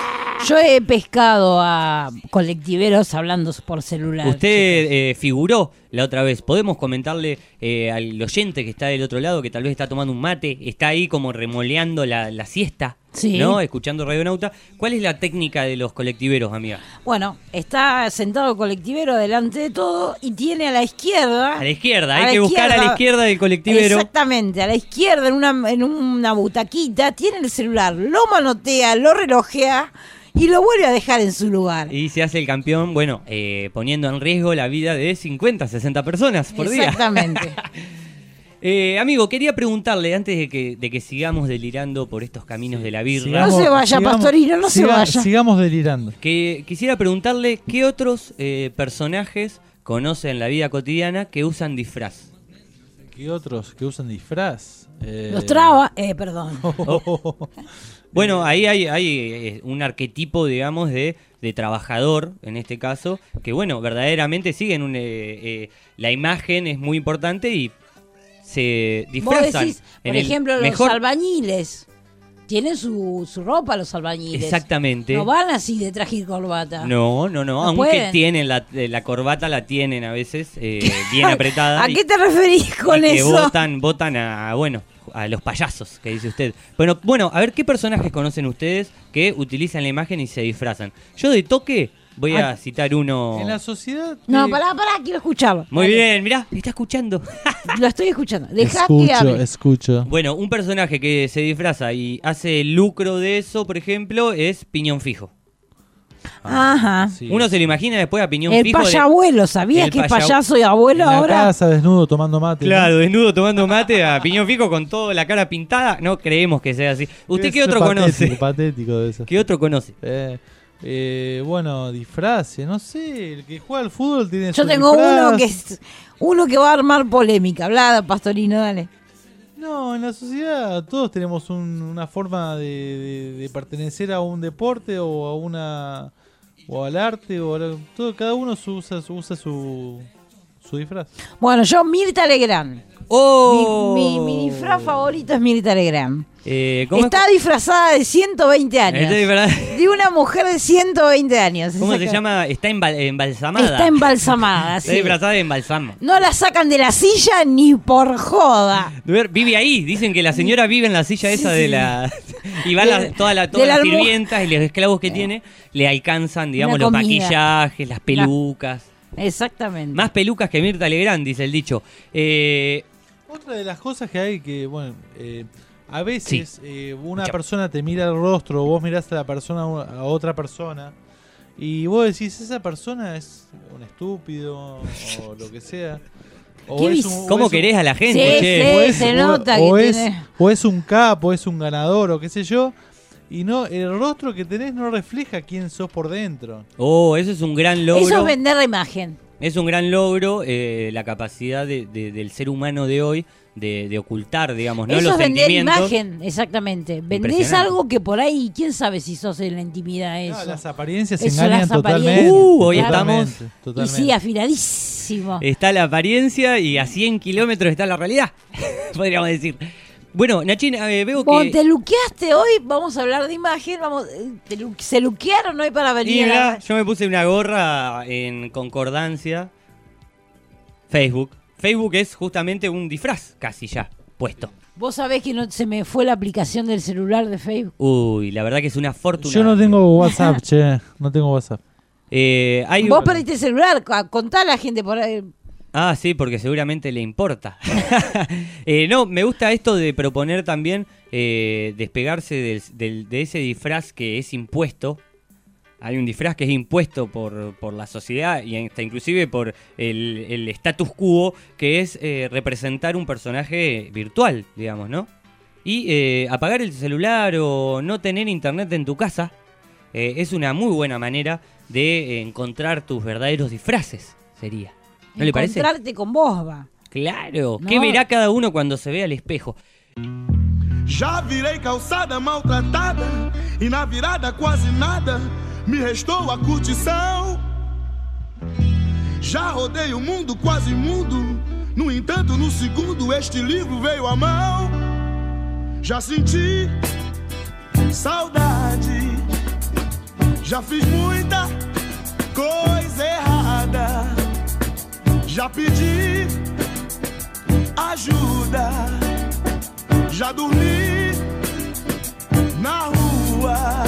[SPEAKER 14] Yo he pescado a colectiveros hablando por celular.
[SPEAKER 19] Usted eh, figuró la otra vez. Podemos comentarle eh, al oyente que está del otro lado, que tal vez está tomando un mate, está ahí como remoleando la, la siesta,
[SPEAKER 14] Sí.
[SPEAKER 19] ¿no? Escuchando Radionauta. ¿Cuál es la técnica de los colectiveros, amiga?
[SPEAKER 14] Bueno, está sentado el colectivero delante de todo y tiene a la izquierda...
[SPEAKER 19] A la izquierda,
[SPEAKER 14] A
[SPEAKER 19] hay
[SPEAKER 14] la
[SPEAKER 19] que buscar a la
[SPEAKER 14] izquierda.
[SPEAKER 19] izquierda del colectivero.
[SPEAKER 14] Exactamente, a la izquierda en una, en una butaquita tiene el celular, lo manotea, lo relojea y lo vuelve a dejar en su lugar.
[SPEAKER 19] Y se hace el campeón, bueno, eh, poniendo en riesgo la vida de cincuenta, sesenta personas por día.
[SPEAKER 14] Exactamente.
[SPEAKER 19] Eh, amigo, quería preguntarle, antes de que, de que sigamos delirando por estos caminos de la birra...
[SPEAKER 14] Sigamos, no se vaya, sigamos, Pastorino, no siga, se vaya.
[SPEAKER 20] Sigamos delirando.
[SPEAKER 19] Que quisiera preguntarle qué otros eh, personajes conoce en la vida cotidiana que usan disfraz.
[SPEAKER 20] ¿Qué otros que usan disfraz? Eh...
[SPEAKER 14] Los traba... Eh, perdón.
[SPEAKER 19] Oh. Bueno, ahí hay, hay un arquetipo, digamos, de, de trabajador, en este caso, que, bueno, verdaderamente siguen un... Eh, eh, la imagen es muy importante y se disfrazan.
[SPEAKER 14] Vos decís, por
[SPEAKER 19] en
[SPEAKER 14] ejemplo,
[SPEAKER 19] el
[SPEAKER 14] los
[SPEAKER 19] mejor...
[SPEAKER 14] albañiles. Tienen su, su ropa los albañiles.
[SPEAKER 19] Exactamente.
[SPEAKER 14] No van así de traje y corbata.
[SPEAKER 19] No, no, no.
[SPEAKER 14] No
[SPEAKER 19] Aunque
[SPEAKER 14] pueden.
[SPEAKER 19] tienen la, la corbata, la tienen a veces eh, bien apretada.
[SPEAKER 14] ¿A
[SPEAKER 19] y,
[SPEAKER 14] qué te referís con
[SPEAKER 19] y que
[SPEAKER 14] eso?
[SPEAKER 19] votan, votan a, bueno, a los payasos, que dice usted. Bueno, bueno, a ver, ¿qué personajes conocen ustedes que utilizan la imagen y se disfrazan? Yo de toque voy a citar uno...
[SPEAKER 20] En la sociedad...
[SPEAKER 14] No,
[SPEAKER 20] eh,
[SPEAKER 14] pará, pará, quiero escucharlo.
[SPEAKER 19] Muy
[SPEAKER 14] Dale.
[SPEAKER 19] bien, mirá, me está escuchando.
[SPEAKER 14] Lo estoy escuchando. Dejá
[SPEAKER 20] escucho,
[SPEAKER 14] que hable.
[SPEAKER 20] escucho.
[SPEAKER 19] Bueno, un personaje que se disfraza y hace lucro de eso, por ejemplo, es Piñón Fijo.
[SPEAKER 14] Ajá.
[SPEAKER 20] Sí.
[SPEAKER 19] Uno se lo imagina después a Piñón
[SPEAKER 14] El
[SPEAKER 19] Fijo. de-
[SPEAKER 14] payabuelo, ¿sabías
[SPEAKER 19] el
[SPEAKER 14] que es
[SPEAKER 19] paya-
[SPEAKER 14] payaso y abuelo
[SPEAKER 20] En la
[SPEAKER 14] ahora?
[SPEAKER 20] casa, desnudo, tomando mate.
[SPEAKER 19] Claro,
[SPEAKER 20] ¿no?
[SPEAKER 19] desnudo tomando mate a Piñón Fijo con toda la cara pintada. No creemos que sea así. ¿Usted
[SPEAKER 20] Es
[SPEAKER 19] qué otro
[SPEAKER 20] patético,
[SPEAKER 19] conoce?
[SPEAKER 20] Patético de eso.
[SPEAKER 19] ¿Qué otro conoce?
[SPEAKER 20] Eh, eh, bueno, disfraces, no sé. El que juega al fútbol tiene
[SPEAKER 14] Yo
[SPEAKER 20] su
[SPEAKER 14] tengo
[SPEAKER 20] disfraz.
[SPEAKER 14] uno que es uno que va a armar polémica. Habla, Pastorino, dale.
[SPEAKER 20] No, en la sociedad todos tenemos un- una forma de, de- de pertenecer a un deporte o a una o al arte o a la- todo, cada uno su- usa, su- usa su, su disfraz.
[SPEAKER 14] Bueno, yo Mirta Legrand.
[SPEAKER 19] ¡Oh!
[SPEAKER 14] Mi, mi, mi disfraz favorito es Mirta Legrand.
[SPEAKER 19] Eh, ¿cómo,
[SPEAKER 14] Está disfrazada de ciento veinte años.
[SPEAKER 19] Está disfrazada-
[SPEAKER 14] De una mujer de ciento veinte años.
[SPEAKER 19] ¿Cómo
[SPEAKER 14] Esa
[SPEAKER 19] se
[SPEAKER 14] que-
[SPEAKER 19] llama? Está embal- embalsamada.
[SPEAKER 14] Está embalsamada,
[SPEAKER 19] Está
[SPEAKER 14] sí.
[SPEAKER 19] disfrazada de embalsamo.
[SPEAKER 14] No la sacan de la silla ni por joda.
[SPEAKER 19] Ver, Vive ahí, dicen que la señora vive en la silla esa de
[SPEAKER 14] sí.
[SPEAKER 19] la... Y van
[SPEAKER 14] De-
[SPEAKER 19] las- toda la-
[SPEAKER 14] de
[SPEAKER 19] todas
[SPEAKER 14] la
[SPEAKER 19] las
[SPEAKER 14] almo-
[SPEAKER 19] sirvientas y los esclavos que tiene, le alcanzan, digamos,
[SPEAKER 14] Una
[SPEAKER 19] los
[SPEAKER 14] comida.
[SPEAKER 19] maquillajes, las pelucas.
[SPEAKER 14] Exactamente.
[SPEAKER 19] Más pelucas que Mirta Legrand, dice el dicho. Eh,
[SPEAKER 20] Otra de las cosas que hay que, bueno, eh, a veces
[SPEAKER 19] Sí.
[SPEAKER 20] eh, una
[SPEAKER 19] Escucha.
[SPEAKER 20] persona te mira el rostro, vos mirás a la persona a otra persona y vos decís, esa persona es un estúpido o lo que sea. O
[SPEAKER 14] ¿Qué
[SPEAKER 20] es
[SPEAKER 14] dices?
[SPEAKER 20] un- o
[SPEAKER 19] ¿Cómo
[SPEAKER 20] es un-
[SPEAKER 19] querés a la gente,
[SPEAKER 14] Sí,
[SPEAKER 19] che?
[SPEAKER 14] sí.
[SPEAKER 20] o es,
[SPEAKER 14] se
[SPEAKER 20] o-
[SPEAKER 14] nota
[SPEAKER 20] o
[SPEAKER 14] que
[SPEAKER 20] es,
[SPEAKER 14] tiene-
[SPEAKER 20] o es un capo, es un ganador o qué sé yo. Y no, el rostro que tenés no refleja quién sos por dentro.
[SPEAKER 19] Oh, eso es un gran logro.
[SPEAKER 14] Eso es vender la imagen.
[SPEAKER 19] Es un gran logro, eh, la capacidad de- de- del ser humano de hoy de, de ocultar, digamos, no
[SPEAKER 14] Eso
[SPEAKER 19] los
[SPEAKER 14] es vender
[SPEAKER 19] sentimientos.
[SPEAKER 14] imagen, exactamente. Vendés
[SPEAKER 19] Impresionante.
[SPEAKER 14] algo que por ahí, quién sabe si sos en la intimidad eso.
[SPEAKER 20] No, las apariencias
[SPEAKER 14] Eso,
[SPEAKER 20] engañan
[SPEAKER 14] las
[SPEAKER 20] totalmente.
[SPEAKER 14] apariencias.
[SPEAKER 19] Uh, hoy
[SPEAKER 20] totalmente,
[SPEAKER 19] estamos-
[SPEAKER 14] Y
[SPEAKER 20] totalmente.
[SPEAKER 14] sí, afiladísimo.
[SPEAKER 19] Está la apariencia y a cien kilómetros está la realidad, podríamos decir. Bueno, Nachín, eh, veo
[SPEAKER 14] Vos
[SPEAKER 19] que...
[SPEAKER 14] te luqueaste hoy, vamos a hablar de imagen, vamos, eh, te lu- se luquearon hoy para
[SPEAKER 19] Y
[SPEAKER 14] venir a
[SPEAKER 19] mirá,
[SPEAKER 14] la-
[SPEAKER 19] yo me puse una gorra en concordancia. Facebook. Facebook es justamente un disfraz, casi ya, puesto.
[SPEAKER 14] Vos sabés que no se me fue la aplicación del celular de Facebook.
[SPEAKER 19] Uy, la verdad que es una fortuna.
[SPEAKER 20] Yo no tengo WhatsApp, che, no tengo WhatsApp.
[SPEAKER 19] Eh, hay
[SPEAKER 14] Vos
[SPEAKER 19] un-
[SPEAKER 14] perdiste el celular, cu- contá a la gente por ahí.
[SPEAKER 19] Ah, sí, porque seguramente le importa. Eh, no, me gusta esto de proponer también eh, despegarse del- del- de ese disfraz que es impuesto. Hay un disfraz que es impuesto por, por la sociedad y hasta inclusive por el, el status quo, que es eh, representar un personaje virtual, digamos, ¿no? Y eh, apagar el celular o no tener internet en tu casa eh, es una muy buena manera de eh, encontrar tus verdaderos disfraces, sería. ¿No le parece?
[SPEAKER 14] Encontrarte con vos, va.
[SPEAKER 19] Claro,
[SPEAKER 14] No.
[SPEAKER 19] ¿qué verá cada uno cuando se vea al espejo?
[SPEAKER 21] Já virei calçada maltratada e na virada quase nada me restou a curtição. Já rodei o mundo quase mudo, no entanto no segundo este livro veio à mão. Já senti saudade, já fiz muita coisa errada, já pedi ajuda, já dormi na rua.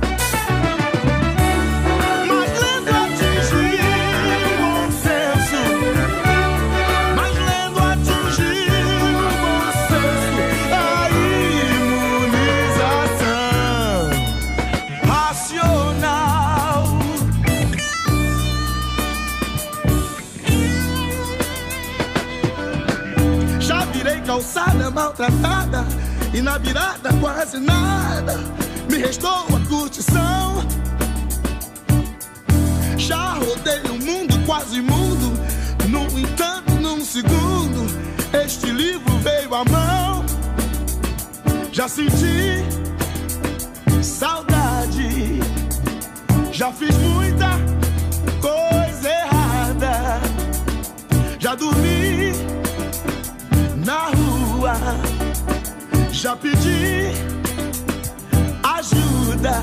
[SPEAKER 21] Mas lendo atingi o bom senso, mas lendo atingi o bom senso, a imunização racional. Já virei E na virada quase nada, me restou a curtição. Já rodei o mundo quase imundo, no entanto num segundo este livro veio à mão. Já senti saudade, já fiz muita coisa errada, já dormi na rua, já pedi ajuda.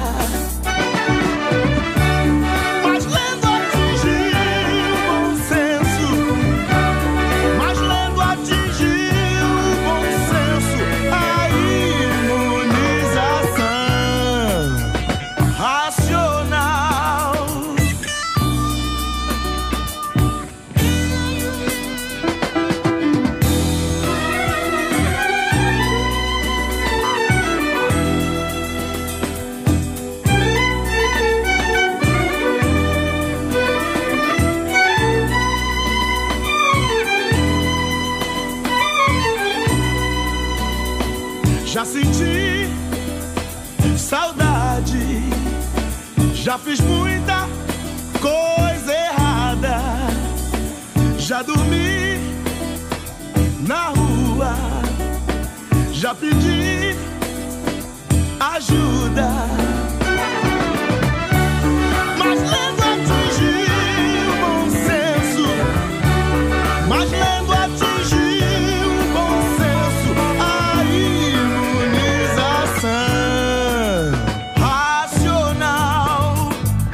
[SPEAKER 21] Mas lendo atingiu o bom senso, mas lendo atingiu o bom senso, a imunização racional. Já senti saudade, já fiz muita coisa errada, já dormi na rua, já pedi ajuda. Mas lendo atingiu o bom senso, mas lendo atingiu o bom senso, a imunização racional.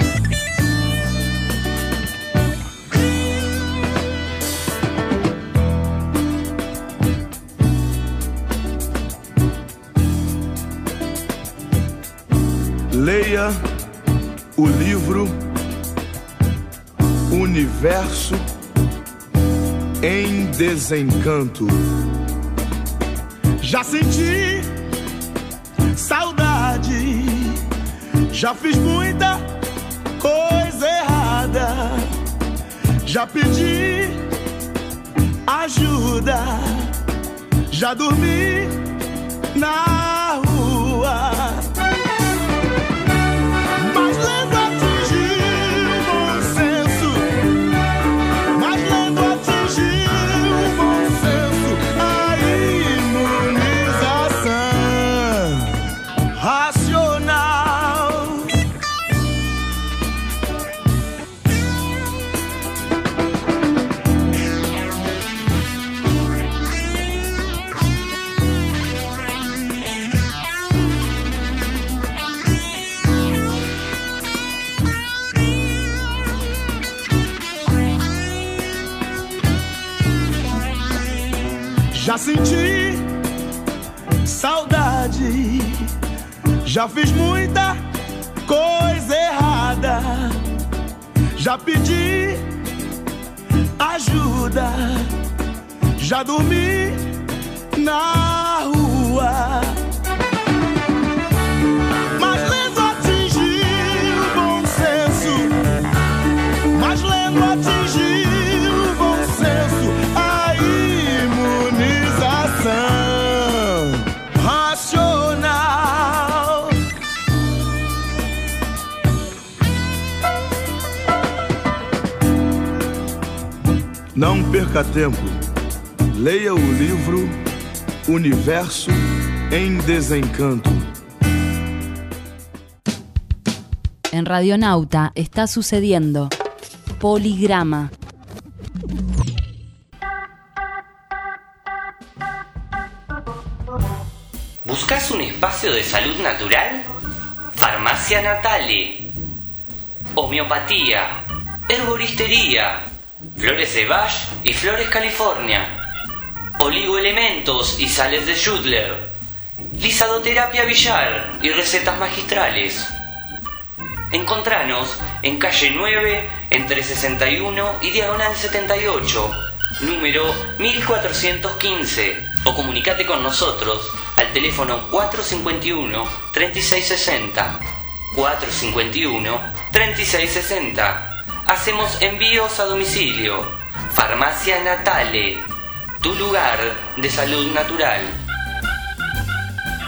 [SPEAKER 21] Leia o livro Universo em Desencanto. Já senti saudade, já fiz muita coisa errada, já pedi ajuda, já dormi na rua. Mas lendo atingiu o bom senso, mas lendo atingiu o bom senso, a imunização racional. Já senti saudade, já fiz muita coisa errada, já pedi ajuda, já dormi na rua. Mas lendo atingiu o bom senso, mas lendo atingiu o bom senso, a imunização racional. Não perca tempo, leia o livro Universo em Desencanto.
[SPEAKER 5] En Radionauta está sucediendo Poligrama.
[SPEAKER 19] ¿Buscas un espacio de salud natural? Farmacia Natale. Homeopatía, herboristería, flores de Bach y flores California, oligoelementos y sales de Schudler, lisadoterapia billar y recetas magistrales. Encontranos en calle nueve, entre sesenta y uno y diagonal setenta y ocho, número mil cuatrocientos quince, o comunicate con nosotros al teléfono cuatro cinco uno, tres seis seis cero, cuatro cinco uno, tres seis seis cero. Hacemos envíos a domicilio. Farmacia Natale, tu lugar de salud natural.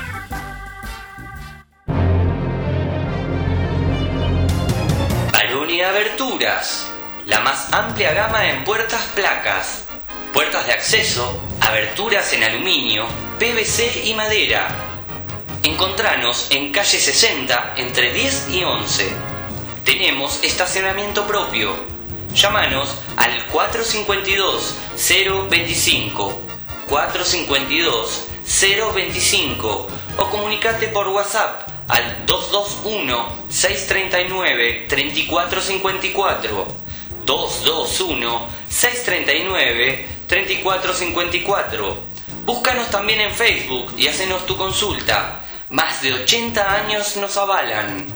[SPEAKER 1] y aberturas. La más amplia gama en puertas placas, puertas de acceso, aberturas en aluminio, P V C y madera. Encontranos en calle sesenta entre diez y once. Tenemos estacionamiento propio. Llámanos al cuatro cinco dos cero veinticinco, cuatro cinco dos cero veinticinco o comunicate por WhatsApp al dos dos uno seis tres nueve tres cuatro cinco cuatro, dos dos uno seis tres nueve tres cuatro cinco cuatro. Búscanos también en Facebook y hacenos tu consulta. Más de ochenta años nos avalan.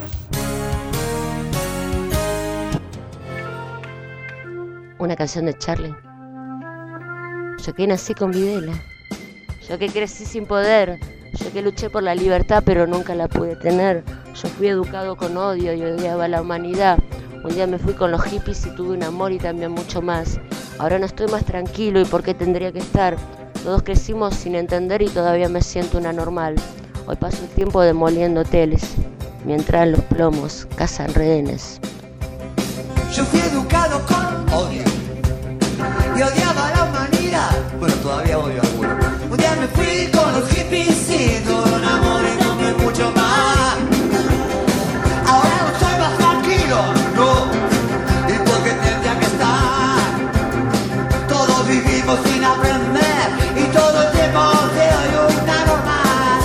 [SPEAKER 22] Una canción de Charlie. Yo que nací con Videla, yo que crecí sin poder, yo que luché por la libertad pero nunca la pude tener. Yo fui educado con odio y odiaba a la humanidad. Un día me fui con los hippies y tuve un amor y también mucho más. Ahora no estoy más tranquilo y por qué tendría que estar. Todos crecimos sin entender y todavía me siento una normal. Hoy paso el tiempo demoliendo hoteles, mientras los plomos cazan rehenes.
[SPEAKER 23] Yo fui educado con odio y odiaba a la humanidad. Bueno, todavía odio a algunos. Un día me fui con los hippies y tuve un amor y tuve mucho más. Ahora no estoy más tranquilo, no. ¿Y por qué tendría que estar? Todos vivimos sin aprender y todo el tiempo de hoy una normal.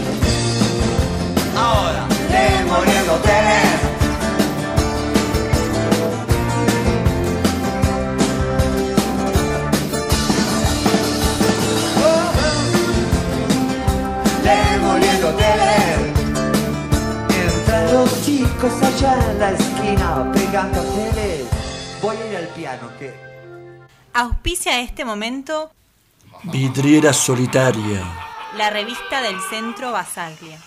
[SPEAKER 23] Ahora, demoliendo hoteles. Demoliendo hoteles. Entran los chicos allá en la esquina pegando hoteles. Voy a ir al piano, que
[SPEAKER 24] auspicia este momento
[SPEAKER 25] Vidriera Solitaria,
[SPEAKER 24] la revista del Centro Basaglia.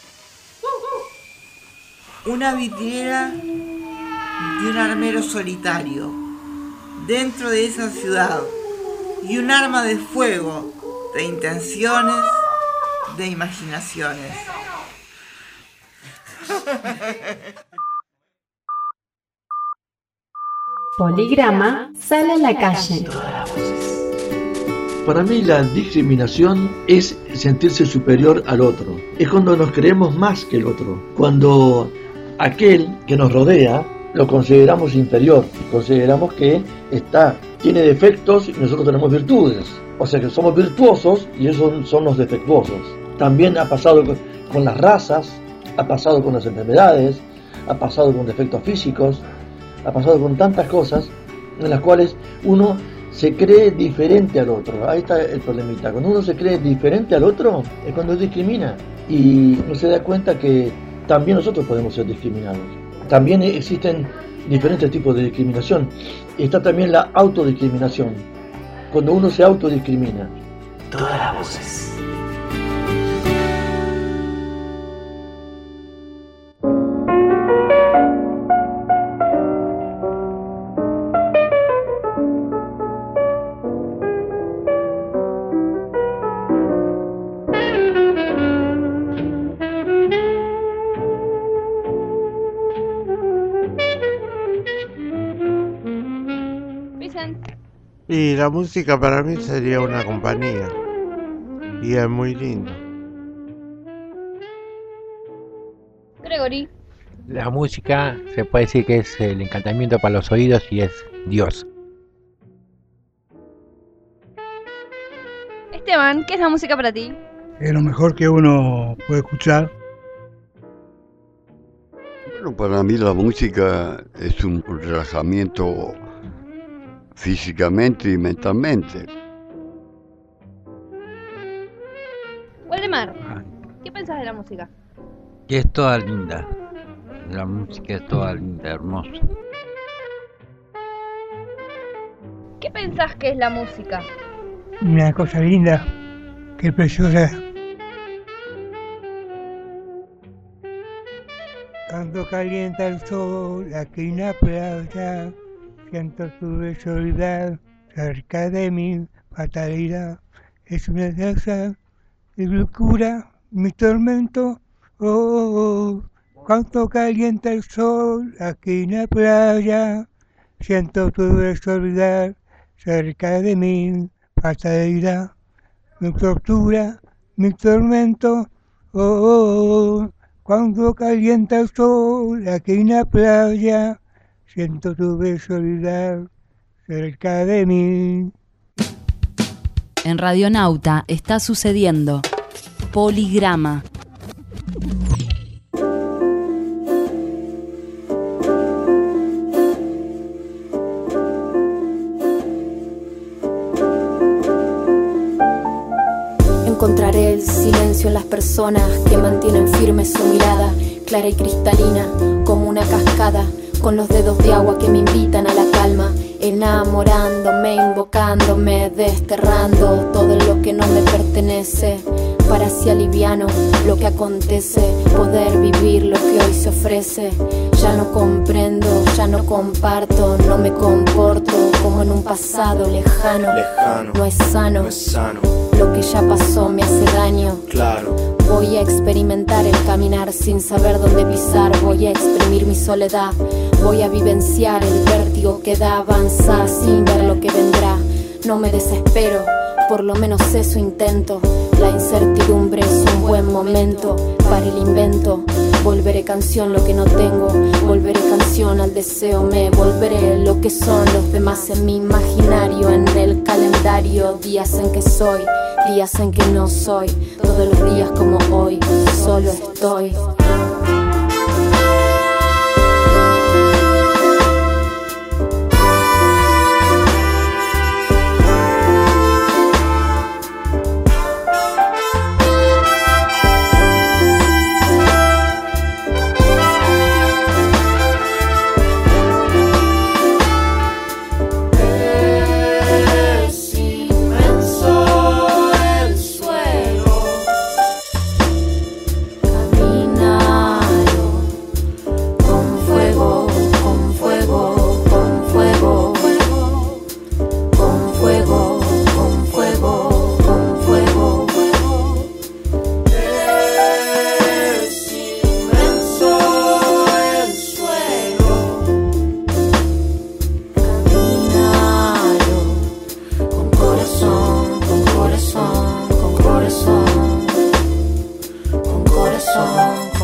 [SPEAKER 26] Una vidriera de un armero solitario dentro de esa ciudad y un arma de fuego de intenciones, de imaginaciones.
[SPEAKER 27] Poligrama sale a la calle.
[SPEAKER 25] Para mí la discriminación es sentirse superior al otro. Es cuando nos creemos más que el otro. Cuando aquel que nos rodea lo consideramos inferior. Consideramos que está, tiene defectos y nosotros tenemos virtudes. O sea que somos virtuosos y esos son los defectuosos. También ha pasado con las razas, ha pasado con las enfermedades, ha pasado con defectos físicos, ha pasado con tantas cosas en las cuales uno se cree diferente al otro. Ahí está el problemita. Cuando uno se cree diferente al otro es cuando discrimina y no se da cuenta que también nosotros podemos ser discriminados. También existen diferentes tipos de discriminación. Está también la autodiscriminación. Cuando uno se autodiscrimina.
[SPEAKER 27] Todas las voces.
[SPEAKER 28] Y la música para mí sería una compañía. Y es muy lindo.
[SPEAKER 29] Gregory.
[SPEAKER 30] La música se puede decir que es el encantamiento para los oídos y es Dios.
[SPEAKER 29] Esteban, ¿qué es la música para ti?
[SPEAKER 10] Es lo mejor que uno puede escuchar.
[SPEAKER 31] Bueno, para mí la música es un relajamiento físicamente y mentalmente.
[SPEAKER 29] Waldemar, ¿qué pensás de la música?
[SPEAKER 30] Y es toda linda. La música es toda linda, hermosa.
[SPEAKER 29] ¿Qué pensás que es la música?
[SPEAKER 10] Una cosa linda, que preciosa. Cuando calienta el sol, aquí en la playa, siento tu soledad cerca de mi fatalidad. Es una danza de locura, mi tormento. Oh, oh, oh. Cuánto calienta el sol aquí en la playa, siento tu soledad cerca de mí, fatalidad, mi tortura, mi tormento, oh, oh, oh. Cuando calienta el sol aquí en la playa, siento tu soledad cerca de mí.
[SPEAKER 5] En Radionauta está sucediendo Poligrama.
[SPEAKER 2] Encontraré el silencio en las personas que mantienen firme su mirada, clara y cristalina como una cascada, con los dedos de agua que me invitan a la calma, enamorándome, invocándome, desterrando todo lo que no me pertenece, para así aliviano lo que acontece, poder vivir lo que hoy se ofrece. Ya no comprendo, ya no comparto, no me comporto como en un pasado lejano,
[SPEAKER 3] lejano.
[SPEAKER 2] No es sano,
[SPEAKER 3] no es sano.
[SPEAKER 2] Lo que ya pasó me hace daño.
[SPEAKER 3] Claro.
[SPEAKER 2] Voy a experimentar el caminar sin saber dónde pisar. Voy a exprimir mi soledad. Voy a vivenciar el vértigo que da avanzar sin ver lo que vendrá. No me desespero, por lo menos eso intento. La incertidumbre es un buen momento para el invento. Volveré canción lo que no tengo, volveré canción al deseo, me volveré lo que son los demás en mi imaginario, en el calendario. Días en que soy, días en que no soy, todos los días como hoy, solo estoy. Con corazón, con corazón,